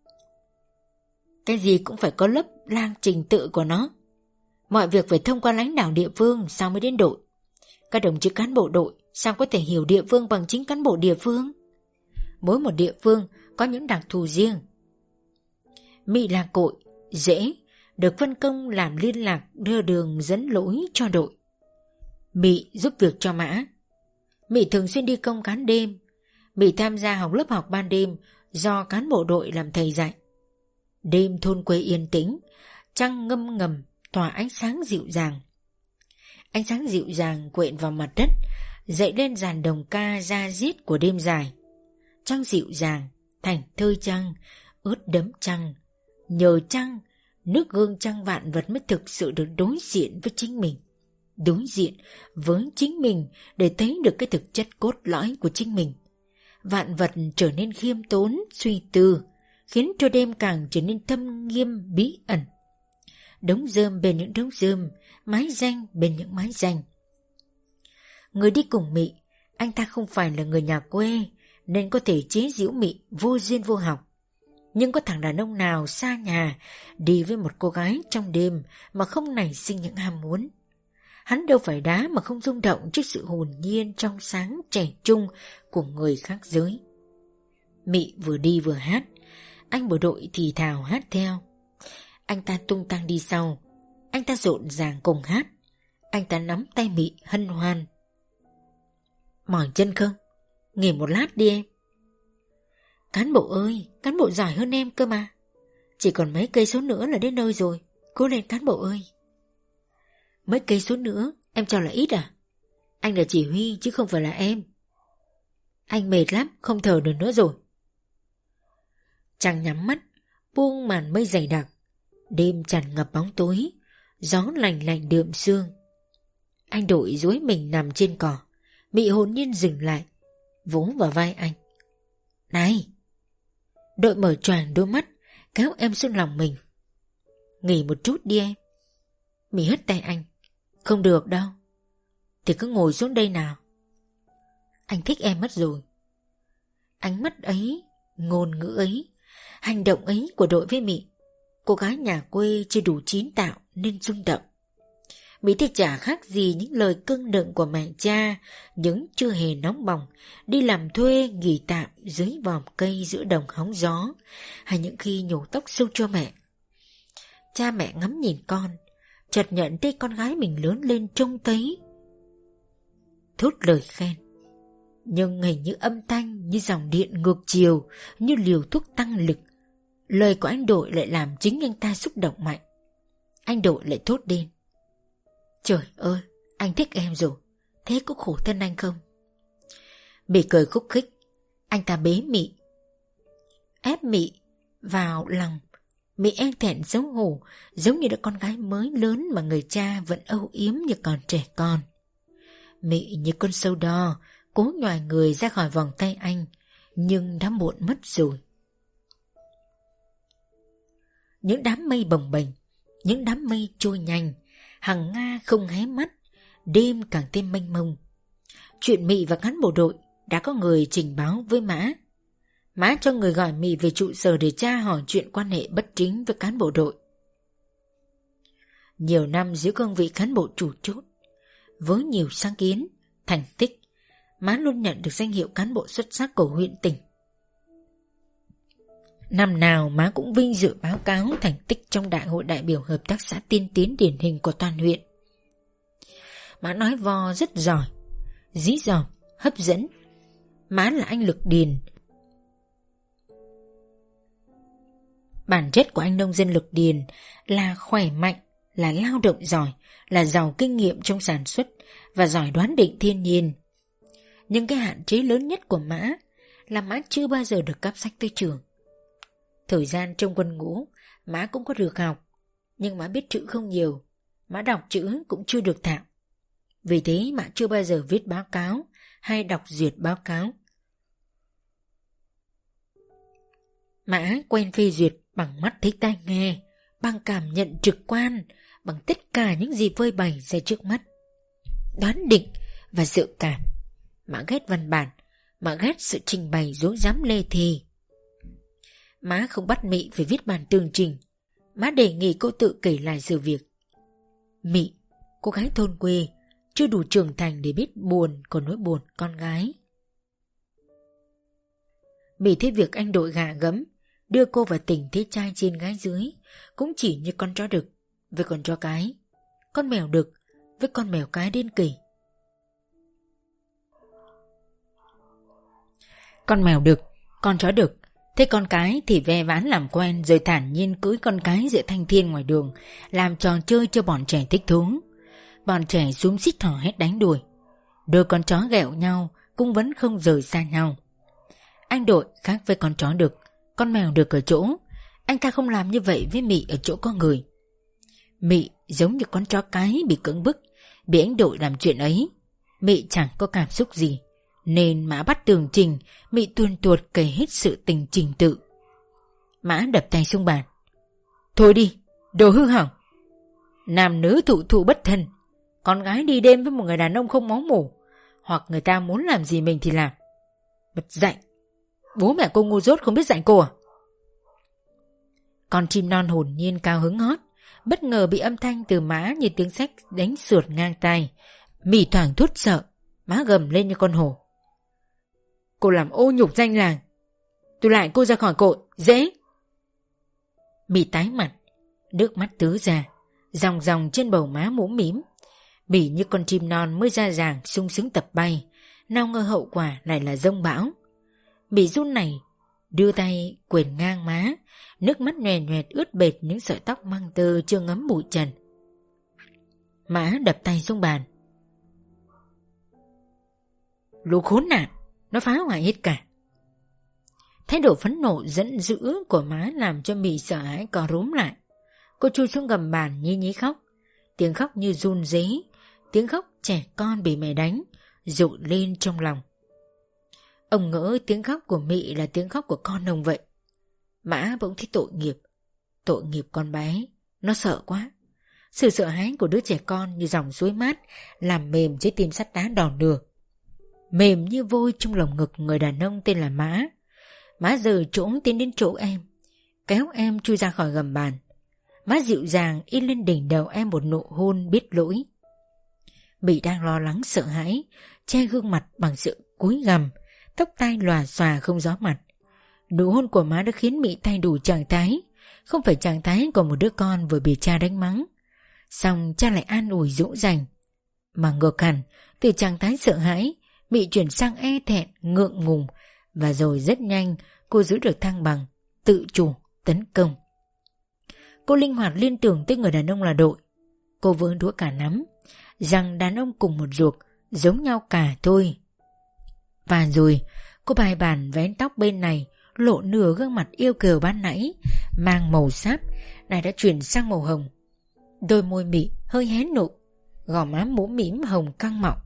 Cái gì cũng phải có lớp lang trình tự của nó. Mọi việc phải thông qua lãnh đạo địa phương sao mới đến đội. Các đồng chí cán bộ đội sao có thể hiểu địa phương bằng chính cán bộ địa phương. Mỗi một địa phương có những đặc thù riêng. Mị là cội, Dễ được phân công làm liên lạc đưa đường dẫn lối cho đội. Mị giúp việc cho Mã. Mị thường xuyên đi công cán đêm. Mị tham gia học lớp học ban đêm do cán bộ đội làm thầy dạy. Đêm thôn quê yên tĩnh, trăng ngâm ngầm tỏa ánh sáng dịu dàng. Ánh sáng dịu dàng quện vào mặt đất, dậy lên dàn đồng ca da diết của đêm dài. Trăng dịu dàng, thành thơi trăng, ướt đẫm trăng. Nhờ trăng, nước gương trăng vạn vật mới thực sự được đối diện với chính mình. Đối diện với chính mình để thấy được cái thực chất cốt lõi của chính mình. Vạn vật trở nên khiêm tốn, suy tư, khiến cho đêm càng trở nên thâm nghiêm bí ẩn. Đống rơm bên những đống rơm, mái danh bên những mái danh. Người đi cùng Mị, anh ta không phải là người nhà quê, nên có thể chế giễu Mị vô duyên vô học. Nhưng có thằng đàn ông nào xa nhà đi với một cô gái trong đêm mà không nảy sinh những ham muốn. Hắn đâu phải đá mà không rung động trước sự hồn nhiên trong sáng trẻ trung của người khác giới. Mị vừa đi vừa hát, anh bộ đội thì thào hát theo. Anh ta tung tăng đi sau, anh ta rộn ràng cùng hát, anh ta nắm tay Mị hân hoan. Mỏi chân không? Nghỉ một lát đi em. Cán bộ ơi, cán bộ giỏi hơn em cơ mà. Chỉ còn mấy cây số nữa là đến nơi rồi, cố lên cán bộ ơi. Mấy cây số nữa em cho là ít à? Anh là chỉ huy chứ không phải là em. Anh mệt lắm, không thở được nữa rồi. Trăng nhắm mắt, buông màn mây dày đặc. Đêm tràn ngập bóng tối, gió lành lạnh đượm sương. Anh Đội duỗi mình nằm trên cỏ. Mị hồn nhiên dừng lại, vỗ vào vai anh. Này! Đội mở choàng đôi mắt, kéo em xuống lòng mình. Nghỉ một chút đi em. Mị hất tay anh. Không được đâu. Thì cứ ngồi xuống đây nào. Anh thích em mất rồi. Ánh mắt ấy, ngôn ngữ ấy, hành động ấy của Đội với Mị, cô gái nhà quê chưa đủ chín tạo nên rung động. Mị thì chả khác gì những lời cưng nựng của mẹ cha, những chưa hề nóng bỏng, đi làm thuê nghỉ tạm dưới vòm cây giữa đồng hóng gió, hay những khi nhổ tóc sâu cho mẹ. Cha mẹ ngắm nhìn con, chợt nhận thấy con gái mình lớn lên trông thấy. Thốt lời khen, nhưng hình như âm thanh, như dòng điện ngược chiều, như liều thuốc tăng lực. Lời của anh Đội lại làm chính anh ta xúc động mạnh. Anh Đội lại thốt lên. Trời ơi, anh thích em rồi, thế có khổ thân anh không? Mị cười khúc khích, anh ta bế Mị, ép Mị vào lòng. Mị e thẹn xấu hổ, giống như đứa con gái mới lớn mà người cha vẫn âu yếm như còn trẻ con. Mị như con sâu đo, cố nhòi người ra khỏi vòng tay anh, nhưng đã muộn mất rồi. Những đám mây bồng bềnh, những đám mây trôi nhanh, Hằng Nga không hé mắt, đêm càng thêm mênh mông. Chuyện Mị và cán bộ đội đã có người trình báo với Mã. Mã cho người gọi Mị về trụ sở để tra hỏi chuyện quan hệ bất chính với cán bộ đội. Nhiều năm giữ cương vị cán bộ chủ chốt, với nhiều sáng kiến, thành tích, Mã luôn nhận được danh hiệu cán bộ xuất sắc của huyện tỉnh. Năm nào Mã cũng vinh dự báo cáo thành tích trong Đại hội đại biểu hợp tác xã tiên tiến điển hình của toàn huyện. Mã nói vo rất giỏi, dí dỏm, hấp dẫn. Mã là anh Lực Điền. Bản chất của anh nông dân Lực Điền là khỏe mạnh, là lao động giỏi, là giàu kinh nghiệm trong sản xuất và giỏi đoán định thiên nhiên. Nhưng cái hạn chế lớn nhất của Mã là Mã chưa bao giờ được cắp sách tới trường. Thời gian trong quân ngũ, Mã cũng có được học, nhưng Mã biết chữ không nhiều, Mã đọc chữ cũng chưa được thạo. Vì thế Mã chưa bao giờ viết báo cáo hay đọc duyệt báo cáo. Mã quen phê duyệt bằng mắt thấy tai nghe, bằng cảm nhận trực quan, bằng tất cả những gì phơi bày ra trước mắt. Đoán định và dự cảm. Mã ghét văn bản, Mã ghét sự trình bày dối dám lê thì. Mã không bắt Mị phải viết bản tường trình, Mã đề nghị cô tự kể lại sự việc. Mị, cô gái thôn quê, chưa đủ trưởng thành để biết buồn còn nỗi buồn con gái. Mị thấy việc anh đội gà gấm đưa cô vào tỉnh thế trai trên gái dưới cũng chỉ như con chó đực với con chó cái, con mèo đực với con mèo cái điên kỷ. Con mèo đực, con chó đực, thế con cái thì ve vãn làm quen rồi thản nhiên cưỡi con cái giữa thanh thiên ngoài đường, làm trò chơi cho bọn trẻ thích thú. Bọn trẻ xúm xít hò hét đánh đuổi. Đôi con chó ghẹo nhau cũng vẫn không rời xa nhau. Anh đội khác với con chó đực, con mèo đực ở chỗ anh ta không làm như vậy với Mị ở chỗ có người. Mị giống như con chó cái bị cưỡng bức, bị anh đội làm chuyện ấy. Mị chẳng có cảm xúc gì, nên Mã bắt tường trình. Mị tuôn tuột kể hết sự tình trình tự. Mã đập tay xuống bàn. Thôi đi, đồ hư hỏng. Nam nữ thụ thụ bất thân. Con gái đi đêm với một người đàn ông không máu mủ, hoặc người ta muốn làm gì mình thì làm. Bật dạy. Bố mẹ cô ngu dốt không biết dạy cô à? Con chim non hồn nhiên cao hứng hót, bất ngờ bị âm thanh từ Mã như tiếng sét đánh sượt ngang tai. Mị thoảng thốt sợ. Mã gầm lên như con hổ. Cô làm ô nhục danh làng, tôi lại cô ra khỏi cội, dễ. Mị tái mặt, nước mắt tứ ra, ròng ròng trên bầu má mũm mĩm. Mị như con chim non mới ra ràng sung sướng tập bay, nào ngờ hậu quả lại là giông bão. Mị run này, đưa tay quệt ngang má, nước mắt nhòe nhòe ướt bệt những sợi tóc măng tơ chưa ngấm bụi trần. Mã đập tay xuống bàn. Lũ khốn nạn, nó phá hoại hết cả. Thái độ phẫn nộ giận dữ của Má làm cho Mị sợ hãi co rúm lại. Cô chui xuống gầm bàn nhí nhí khóc, tiếng khóc như run rế, tiếng khóc trẻ con bị mẹ đánh, dội lên trong lòng. Ông ngỡ tiếng khóc của Mị là tiếng khóc của con ông vậy. Mã bỗng thấy tội nghiệp, tội nghiệp con bé, nó sợ quá. Sự sợ hãi của đứa trẻ con như dòng suối mát làm mềm trái tim sắt đá đòn đưa. Mềm như vôi trong lồng ngực người đàn ông tên là Mã. Mã rời chỗ tiến đến chỗ em, kéo em chui ra khỏi gầm bàn. Mã dịu dàng in lên đỉnh đầu em một nụ hôn biết lỗi. Mị đang lo lắng sợ hãi, che gương mặt bằng sự cúi gằm, tóc tai lòa xòa không gió mặt. Nụ hôn của Mã đã khiến Mị thay đổi trạng thái, không phải trạng thái của một đứa con vừa bị cha đánh mắng. Xong cha lại an ủi dỗ dành, mà ngược hẳn từ trạng thái sợ hãi Mị chuyển sang e thẹn, ngượng ngùng, và rồi rất nhanh cô giữ được thăng bằng, tự chủ, tấn công. Cô linh hoạt liên tưởng tới người đàn ông là Đội. Cô vướng đũa cả nắm, rằng đàn ông cùng một ruột, giống nhau cả thôi. Và rồi cô bài bản vén tóc bên này, lộ nửa gương mặt yêu kiều ban nãy, mang màu sáp, này đã chuyển sang màu hồng. Đôi môi Mị hơi hé nụ, gò má mũm mĩm hồng căng mọng.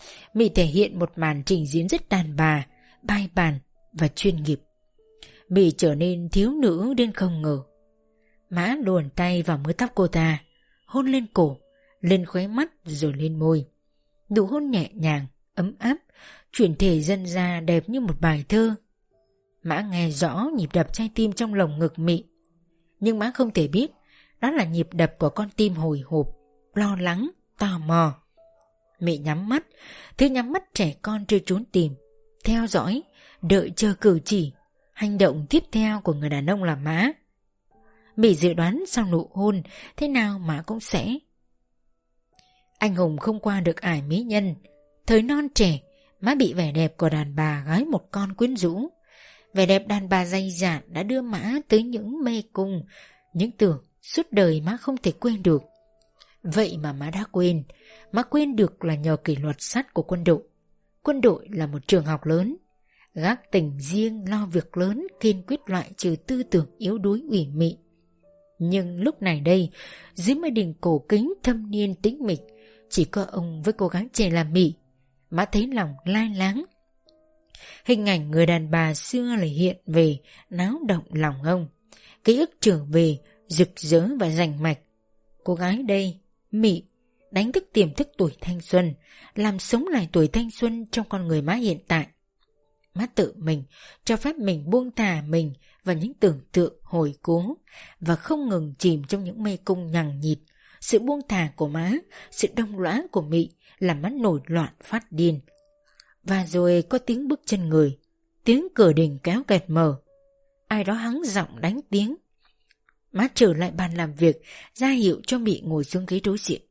Mị thể hiện một màn trình diễn rất đàn bà, bài bản và chuyên nghiệp. Mị trở nên thiếu nữ đến không ngờ. Mã luồn tay vào mớ tóc cô ta, hôn lên cổ, lên khóe mắt rồi lên môi. Nụ hôn nhẹ nhàng, ấm áp, chuyển thể dân ra đẹp như một bài thơ. Mã nghe rõ nhịp đập trái tim trong lồng ngực Mị, nhưng Mã không thể biết đó là nhịp đập của con tim hồi hộp, lo lắng, tò mò. Mị nhắm mắt, thứ nhắm mắt trẻ con chưa trốn tìm, theo dõi, đợi chờ cử chỉ, hành động tiếp theo của người đàn ông là Mã. Mị dự đoán sau nụ hôn thế nào Mã cũng sẽ. Anh hùng không qua được ải mỹ nhân. Thời non trẻ, Mã bị vẻ đẹp của đàn bà gái một con quyến rũ. Vẻ đẹp đàn bà dày dạn đã đưa Mã tới những mê cung, những tưởng suốt đời Mã không thể quên được. Vậy mà Mã đã quên. Mã quên được là nhờ kỷ luật sắt của quân đội. Quân đội là một trường học lớn, gác tình riêng lo việc lớn, kiên quyết loại trừ tư tưởng yếu đuối ủy mị. Nhưng lúc này đây, dưới mái đình cổ kính thâm niên tĩnh mịch, chỉ có ông với cô gái trẻ là Mị. Mã thấy lòng lai láng. Hình ảnh người đàn bà xưa lại hiện về, náo động lòng ông. Ký ức trở về, rực rỡ và rành mạch. Cô gái đây, Mị, đánh thức tiềm thức tuổi thanh xuân, làm sống lại tuổi thanh xuân trong con người Mã hiện tại. Mã tự mình, cho phép mình buông thả mình vào những tưởng tượng hồi cố và không ngừng chìm trong những mê cung nhằng nhịt. Sự buông thả của Mã, sự đông lõa của Mị làm Mã nổi loạn phát điên. Và rồi có tiếng bước chân người, tiếng cửa đình kéo kẹt mở. Ai đó hắng giọng đánh tiếng. Mã trở lại bàn làm việc, ra hiệu cho Mị ngồi xuống ghế đối diện.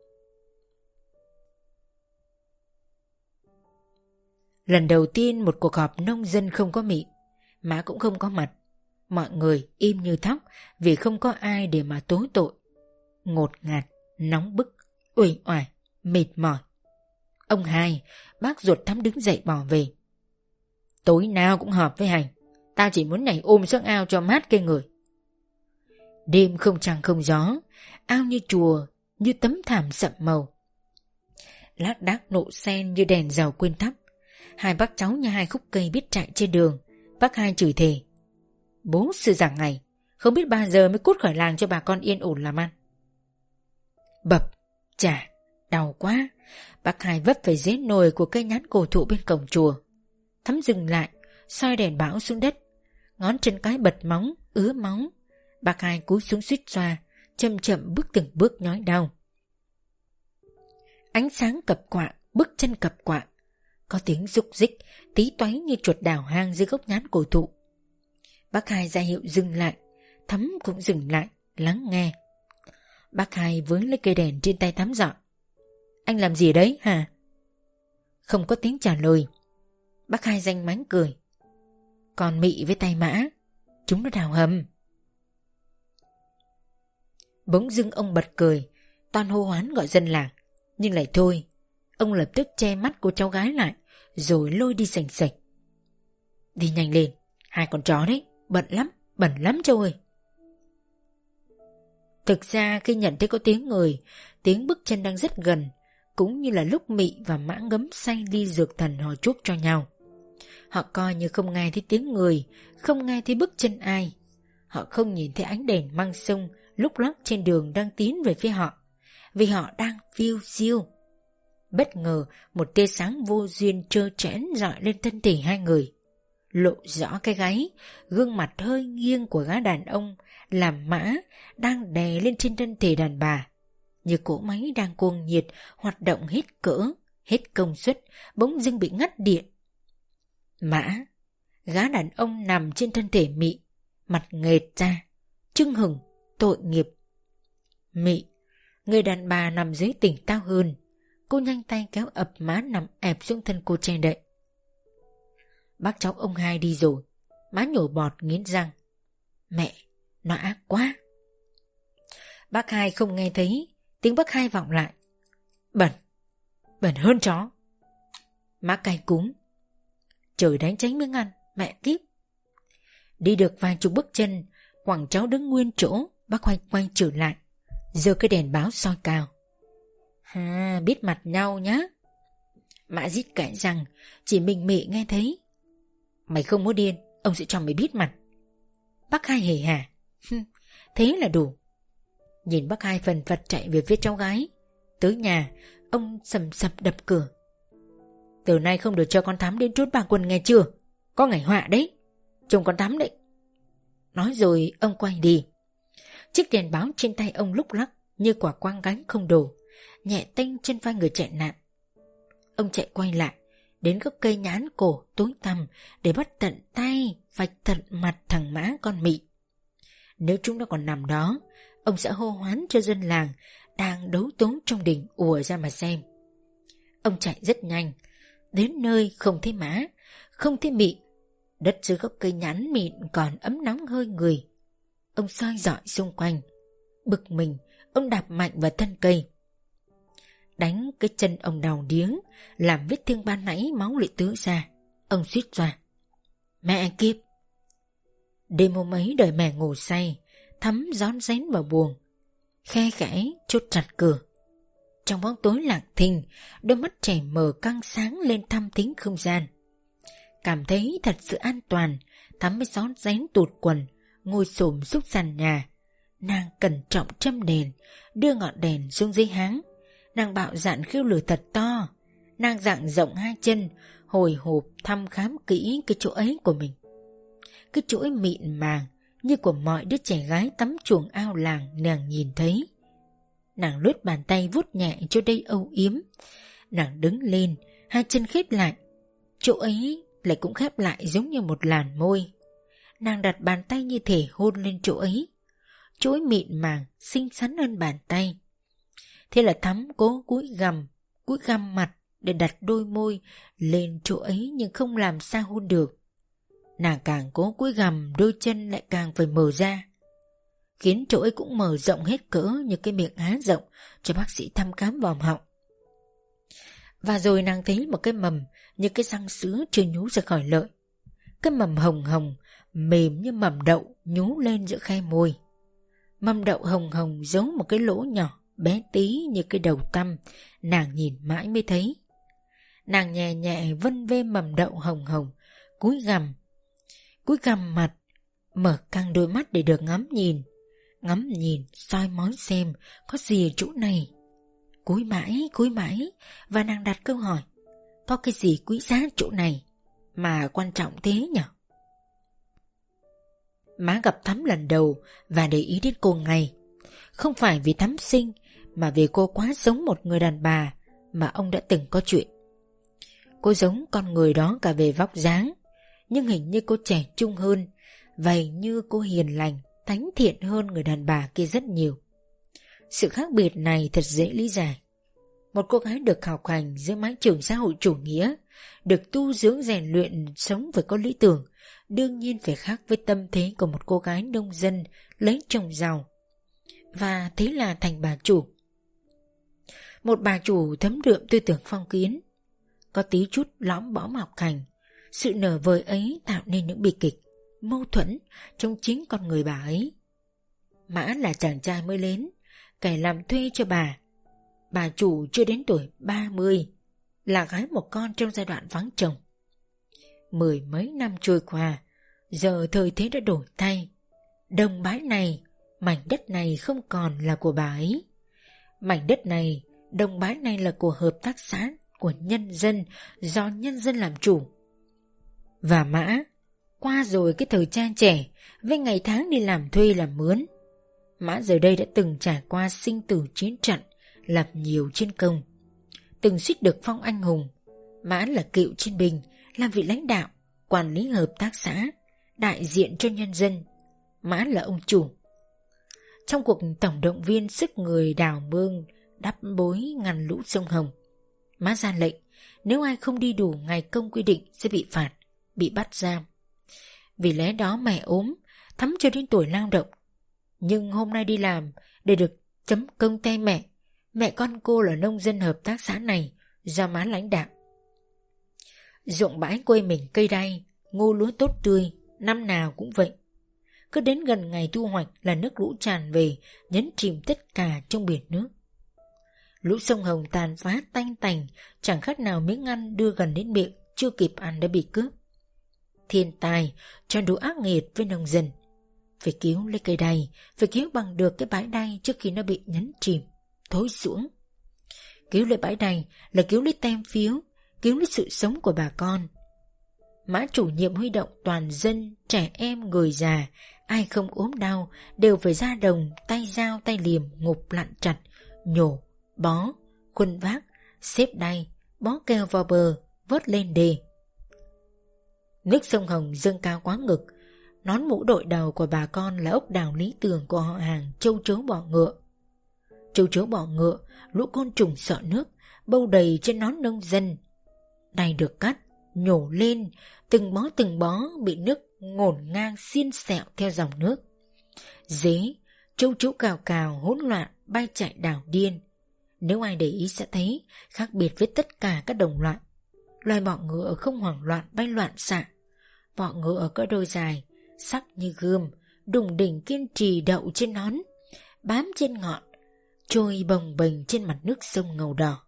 Lần đầu tiên một cuộc họp nông dân không có Mị, Mã cũng không có mặt. Mọi người im như thóc vì không có ai để mà tố tội. Ngột ngạt, nóng bức, uể oải, mệt mỏi. Ông hai, bác ruột Thắm đứng dậy bỏ về. Tối nào cũng họp với Hành, tao chỉ muốn nhảy ôm xuống ao cho mát cây người. Đêm không trăng không gió, ao như chùa, như tấm thảm sậm màu. Lác đác nộ sen như đèn dầu quên thắp. Hai bác cháu như hai khúc cây biết chạy trên đường. Bác hai chửi thề: bố sư giảng ngày, không biết bao giờ mới cút khỏi làng cho bà con yên ổn làm ăn. Bập, chà, đau quá. Bác hai vấp phải dưới nồi của cây nhãn cổ thụ bên cổng chùa. Thắm dừng lại, soi đèn bão xuống đất. Ngón chân cái bật móng, ứa máu. Bác hai cúi xuống suýt xoa, chậm chậm bước từng bước nhói đau. Ánh sáng cập quạng, bước chân cập quạng. Có tiếng rục rích, tí toái như chuột đào hang dưới gốc nhãn cổ thụ. Bác hai ra hiệu dừng lại. Thắm cũng dừng lại, lắng nghe. Bác hai với lấy cây đèn trên tay Thắm dọn. Anh làm gì đấy hả? Không có tiếng trả lời. Bác hai danh mánh cười. Còn Mị với tay Mã, chúng nó đào hầm. Bỗng dưng ông bật cười, toan hô hoán gọi dân làng. Nhưng lại thôi, ông lập tức che mắt cô cháu gái lại, rồi lôi đi sành sạch. Đi nhanh lên, hai con chó đấy, bận lắm, bẩn lắm châu ơi. Thực ra khi nhận thấy có tiếng người, tiếng bước chân đang rất gần, cũng như là lúc Mị và Mã ngấm say ly dược thần họ chuốc cho nhau. Họ coi như không nghe thấy tiếng người, không nghe thấy bước chân ai. Họ không nhìn thấy ánh đèn măng sông lúc lắc trên đường đang tiến về phía họ, vì họ đang phiêu diêu. Bất ngờ một tia sáng vô duyên trơ trẽn rọi lên thân thể hai người, lộ rõ cái gáy, gương mặt hơi nghiêng của gã đàn ông làm Mã đang đè lên trên thân thể đàn bà, như cỗ máy đang cuồng nhiệt hoạt động hết cỡ, hết công suất, bỗng dưng bị ngắt điện. Mã, gã đàn ông nằm trên thân thể Mị, mặt nghệt ra, chưng hửng, tội nghiệp. Mị, người đàn bà nằm dưới tỉnh táo hơn. Cô nhanh tay kéo ập Mã nằm ẹp xuống thân cô che đậy. Bác cháu ông hai đi rồi. Mã nhổ bọt nghiến răng. Mẹ, nó ác quá. Bác hai không nghe thấy, tiếng bác hai vọng lại. Bẩn, bẩn hơn chó. Mã cay cúm. Trời đánh tránh miếng ăn, mẹ kiếp. Đi được vài chục bước chân, quẳng cháu đứng nguyên chỗ. Bác Hoài quay trở lại, giơ cái đèn báo soi cao. À, biết mặt nhau nhá. Mã rít cãi rằng chỉ mình Mị nghe thấy. Mày không muốn điên, ông sẽ cho mày bít mặt. Bác Hai hề hả? Thế là đủ. Nhìn bác Hai phần phật chạy về phía cháu gái. Tới nhà, ông sầm sập đập cửa. Từ nay không được cho con Thắm đến trút ba quần nghe chưa? Có ngày họa đấy. Trông con Thắm đấy. Nói rồi ông quay đi. Chiếc đèn báo trên tay ông lúc lắc như quả quang gánh không đồ, nhẹ tênh trên vai người chạy nạn. Ông chạy quay lại đến gốc cây nhãn cổ tối tăm để bắt tận tay vạch tận mặt thằng Mã con Mị. Nếu chúng nó còn nằm đó, ông sẽ hô hoán cho dân làng đang đấu tố trong đình ùa ra mà xem. Ông chạy rất nhanh, đến nơi không thấy Mã, không thấy Mị. Đất dưới gốc cây nhãn mịn còn ấm nóng hơi người. Ông soi dọi xung quanh. Bực mình, ông đạp mạnh vào thân cây. Đánh cái chân ông đau điếng, làm vết thương ban nãy máu lại tứ ra. Ông suýt xoa. Mẹ kiếp! Đêm hôm ấy đợi mẹ ngủ say, Thắm rón rén vào buồng, khe khẽ chốt chặt cửa. Trong bóng tối lặng thinh, đôi mắt trẻ mờ căng sáng lên thăm thính không gian. Cảm thấy thật sự an toàn, Thắm mới rón rén tụt quần, ngồi xổm xúc sàn nhà. Nàng cẩn trọng châm đèn, đưa ngọn đèn xuống dưới háng. Nàng bạo dạn khiêu lửa thật to. Nàng dạng rộng hai chân, hồi hộp thăm khám kỹ cái chỗ ấy của mình. Cái chỗ ấy mịn màng như của mọi đứa trẻ gái tắm chuồng ao làng nàng nhìn thấy. Nàng lướt bàn tay vuốt nhẹ chỗ đây âu yếm. Nàng đứng lên, hai chân khép lại. Chỗ ấy lại cũng khép lại giống như một làn môi. Nàng đặt bàn tay như thể hôn lên chỗ ấy. Chỗ ấy mịn màng, xinh xắn hơn bàn tay. Thế là Thắm cố cúi gằm, cúi gằm mặt để đặt đôi môi lên chỗ ấy nhưng không làm sao hôn được. Nàng càng cố cúi gằm, đôi chân lại càng phải mở ra, khiến chỗ ấy cũng mở rộng hết cỡ như cái miệng há rộng cho bác sĩ thăm khám vòm họng. Và rồi nàng thấy một cái mầm như cái răng sữa chưa nhú ra khỏi lợi. Cái mầm hồng hồng, mềm như mầm đậu nhú lên giữa khe môi. Mầm đậu hồng hồng giấu một cái lỗ nhỏ bé tí như cái đầu tăm, nàng nhìn mãi mới thấy. Nàng nhẹ nhẹ vân vê mầm đậu hồng hồng, cúi gằm, cúi gằm mặt, mở căng đôi mắt để được ngắm nhìn, ngắm nhìn, soi mói xem có gì ở chỗ này. Cúi mãi, cúi mãi, và nàng đặt câu hỏi, có cái gì quý giá chỗ này mà quan trọng thế nhỉ? Má gặp Thắm lần đầu và để ý đến cô ngay, không phải vì Thắm xinh mà vì cô quá giống một người đàn bà mà ông đã từng có chuyện. Cô giống con người đó cả về vóc dáng, nhưng hình như cô trẻ trung hơn, vậy như cô hiền lành, thánh thiện hơn người đàn bà kia rất nhiều. Sự khác biệt này thật dễ lý giải. Một cô gái được học hành dưới mái trường xã hội chủ nghĩa, được tu dưỡng rèn luyện, sống phải có lý tưởng, đương nhiên phải khác với tâm thế của một cô gái nông dân lấy chồng giàu, và thế là thành bà chủ. Một bà chủ thấm đượm tư tưởng phong kiến, có tí chút lõm bõm học hành. Sự nở vời ấy tạo nên những bi kịch, mâu thuẫn trong chính con người bà ấy. Mã là chàng trai mới lớn, kẻ làm thuê cho bà. Bà chủ chưa đến tuổi ba mươi, là gái một con trong giai đoạn vắng chồng. Mười mấy năm trôi qua, giờ thời thế đã đổi thay. Đồng bãi này, mảnh đất này không còn là của bà ấy. Mảnh đất này, đồng bãi này là của hợp tác xã, của nhân dân, do nhân dân làm chủ. Và Mã, qua rồi cái thời trai trẻ, với ngày tháng đi làm thuê làm mướn, Mã giờ đây đã từng trải qua sinh tử chiến trận, lập nhiều chiến công, từng suýt được phong anh hùng. Mã là cựu chiến binh, là vị lãnh đạo, quản lý hợp tác xã, đại diện cho nhân dân. Mã là ông chủ. Trong cuộc tổng động viên sức người đào mương, đắp bối ngăn lũ sông Hồng, Mã ra lệnh nếu ai không đi đủ ngày công quy định sẽ bị phạt, bị bắt giam. Vì lẽ đó mẹ ốm, Thắm chưa đến tuổi lao động, nhưng hôm nay đi làm để được chấm công tay mẹ. Mẹ con cô là nông dân hợp tác xã này do Má lãnh đạo. Ruộng bãi quê mình cây đay, ngô lúa tốt tươi, năm nào cũng vậy. Cứ đến gần ngày thu hoạch là nước lũ tràn về, nhấn chìm tất cả trong biển nước. Lũ sông Hồng tàn phá tanh tành, chẳng khác nào miếng ăn đưa gần đến miệng, chưa kịp ăn đã bị cướp. Thiên tai cho đủ ác nghiệt với nông dân. Phải cứu lấy cây đay, phải cứu bằng được cái bãi đay trước khi nó bị nhấn chìm, thối xuống. Cứu lấy bãi đay là cứu lấy tem phiếu, cứu lấy sự sống của bà con. Mã chủ nhiệm huy động toàn dân, trẻ em, người già, ai không ốm đau đều phải ra đồng, tay dao tay liềm, ngục lặn chặt, nhổ, bó, khuân vác, xếp đay, bó keo vào bờ, vớt lên đê. Nước sông Hồng dâng cao quá ngực, nón mũ đội đầu của bà con là ốc đào lý tưởng của họ hàng châu chấu bọ ngựa. Châu chấu bọ ngựa, lũ côn trùng sợ nước, bâu đầy trên nón nông dân. Đay được cắt, nhổ lên, từng bó từng bó bị nước ngổn ngang xiên xẹo theo dòng nước. Dế, châu chấu cào cào hỗn loạn bay chạy đảo điên. Nếu ai để ý sẽ thấy khác biệt với tất cả các đồng loại. Loài bọ ngựa không hoảng loạn bay loạn xạ. Bọ ngựa có đôi dài, sắc như gươm, đùng đỉnh kiên trì đậu trên nón, bám trên ngọn, trôi bồng bềnh trên mặt nước sông ngầu đỏ.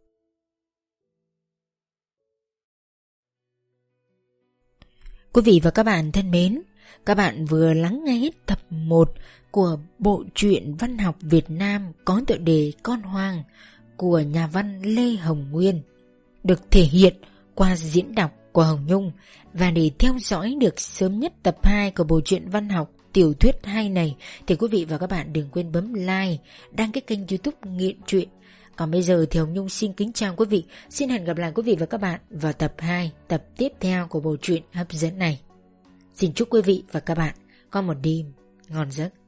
Quý vị và các bạn thân mến, các bạn vừa lắng nghe hết tập một của bộ truyện văn học Việt Nam có tựa đề Con Hoang của nhà văn Lê Hồng Nguyên, được thể hiện qua diễn đọc của Hồng Nhung. Và để theo dõi được sớm nhất tập hai của bộ truyện văn học tiểu thuyết hay này thì quý vị và các bạn đừng quên bấm like, đăng ký kênh YouTube Nghiện Truyện. Còn bây giờ thì Hồng Nhung xin kính chào quý vị. Xin hẹn gặp lại quý vị và các bạn vào tập hai, tập tiếp theo của bộ truyện hấp dẫn này. Xin chúc quý vị và các bạn có một đêm ngon giấc.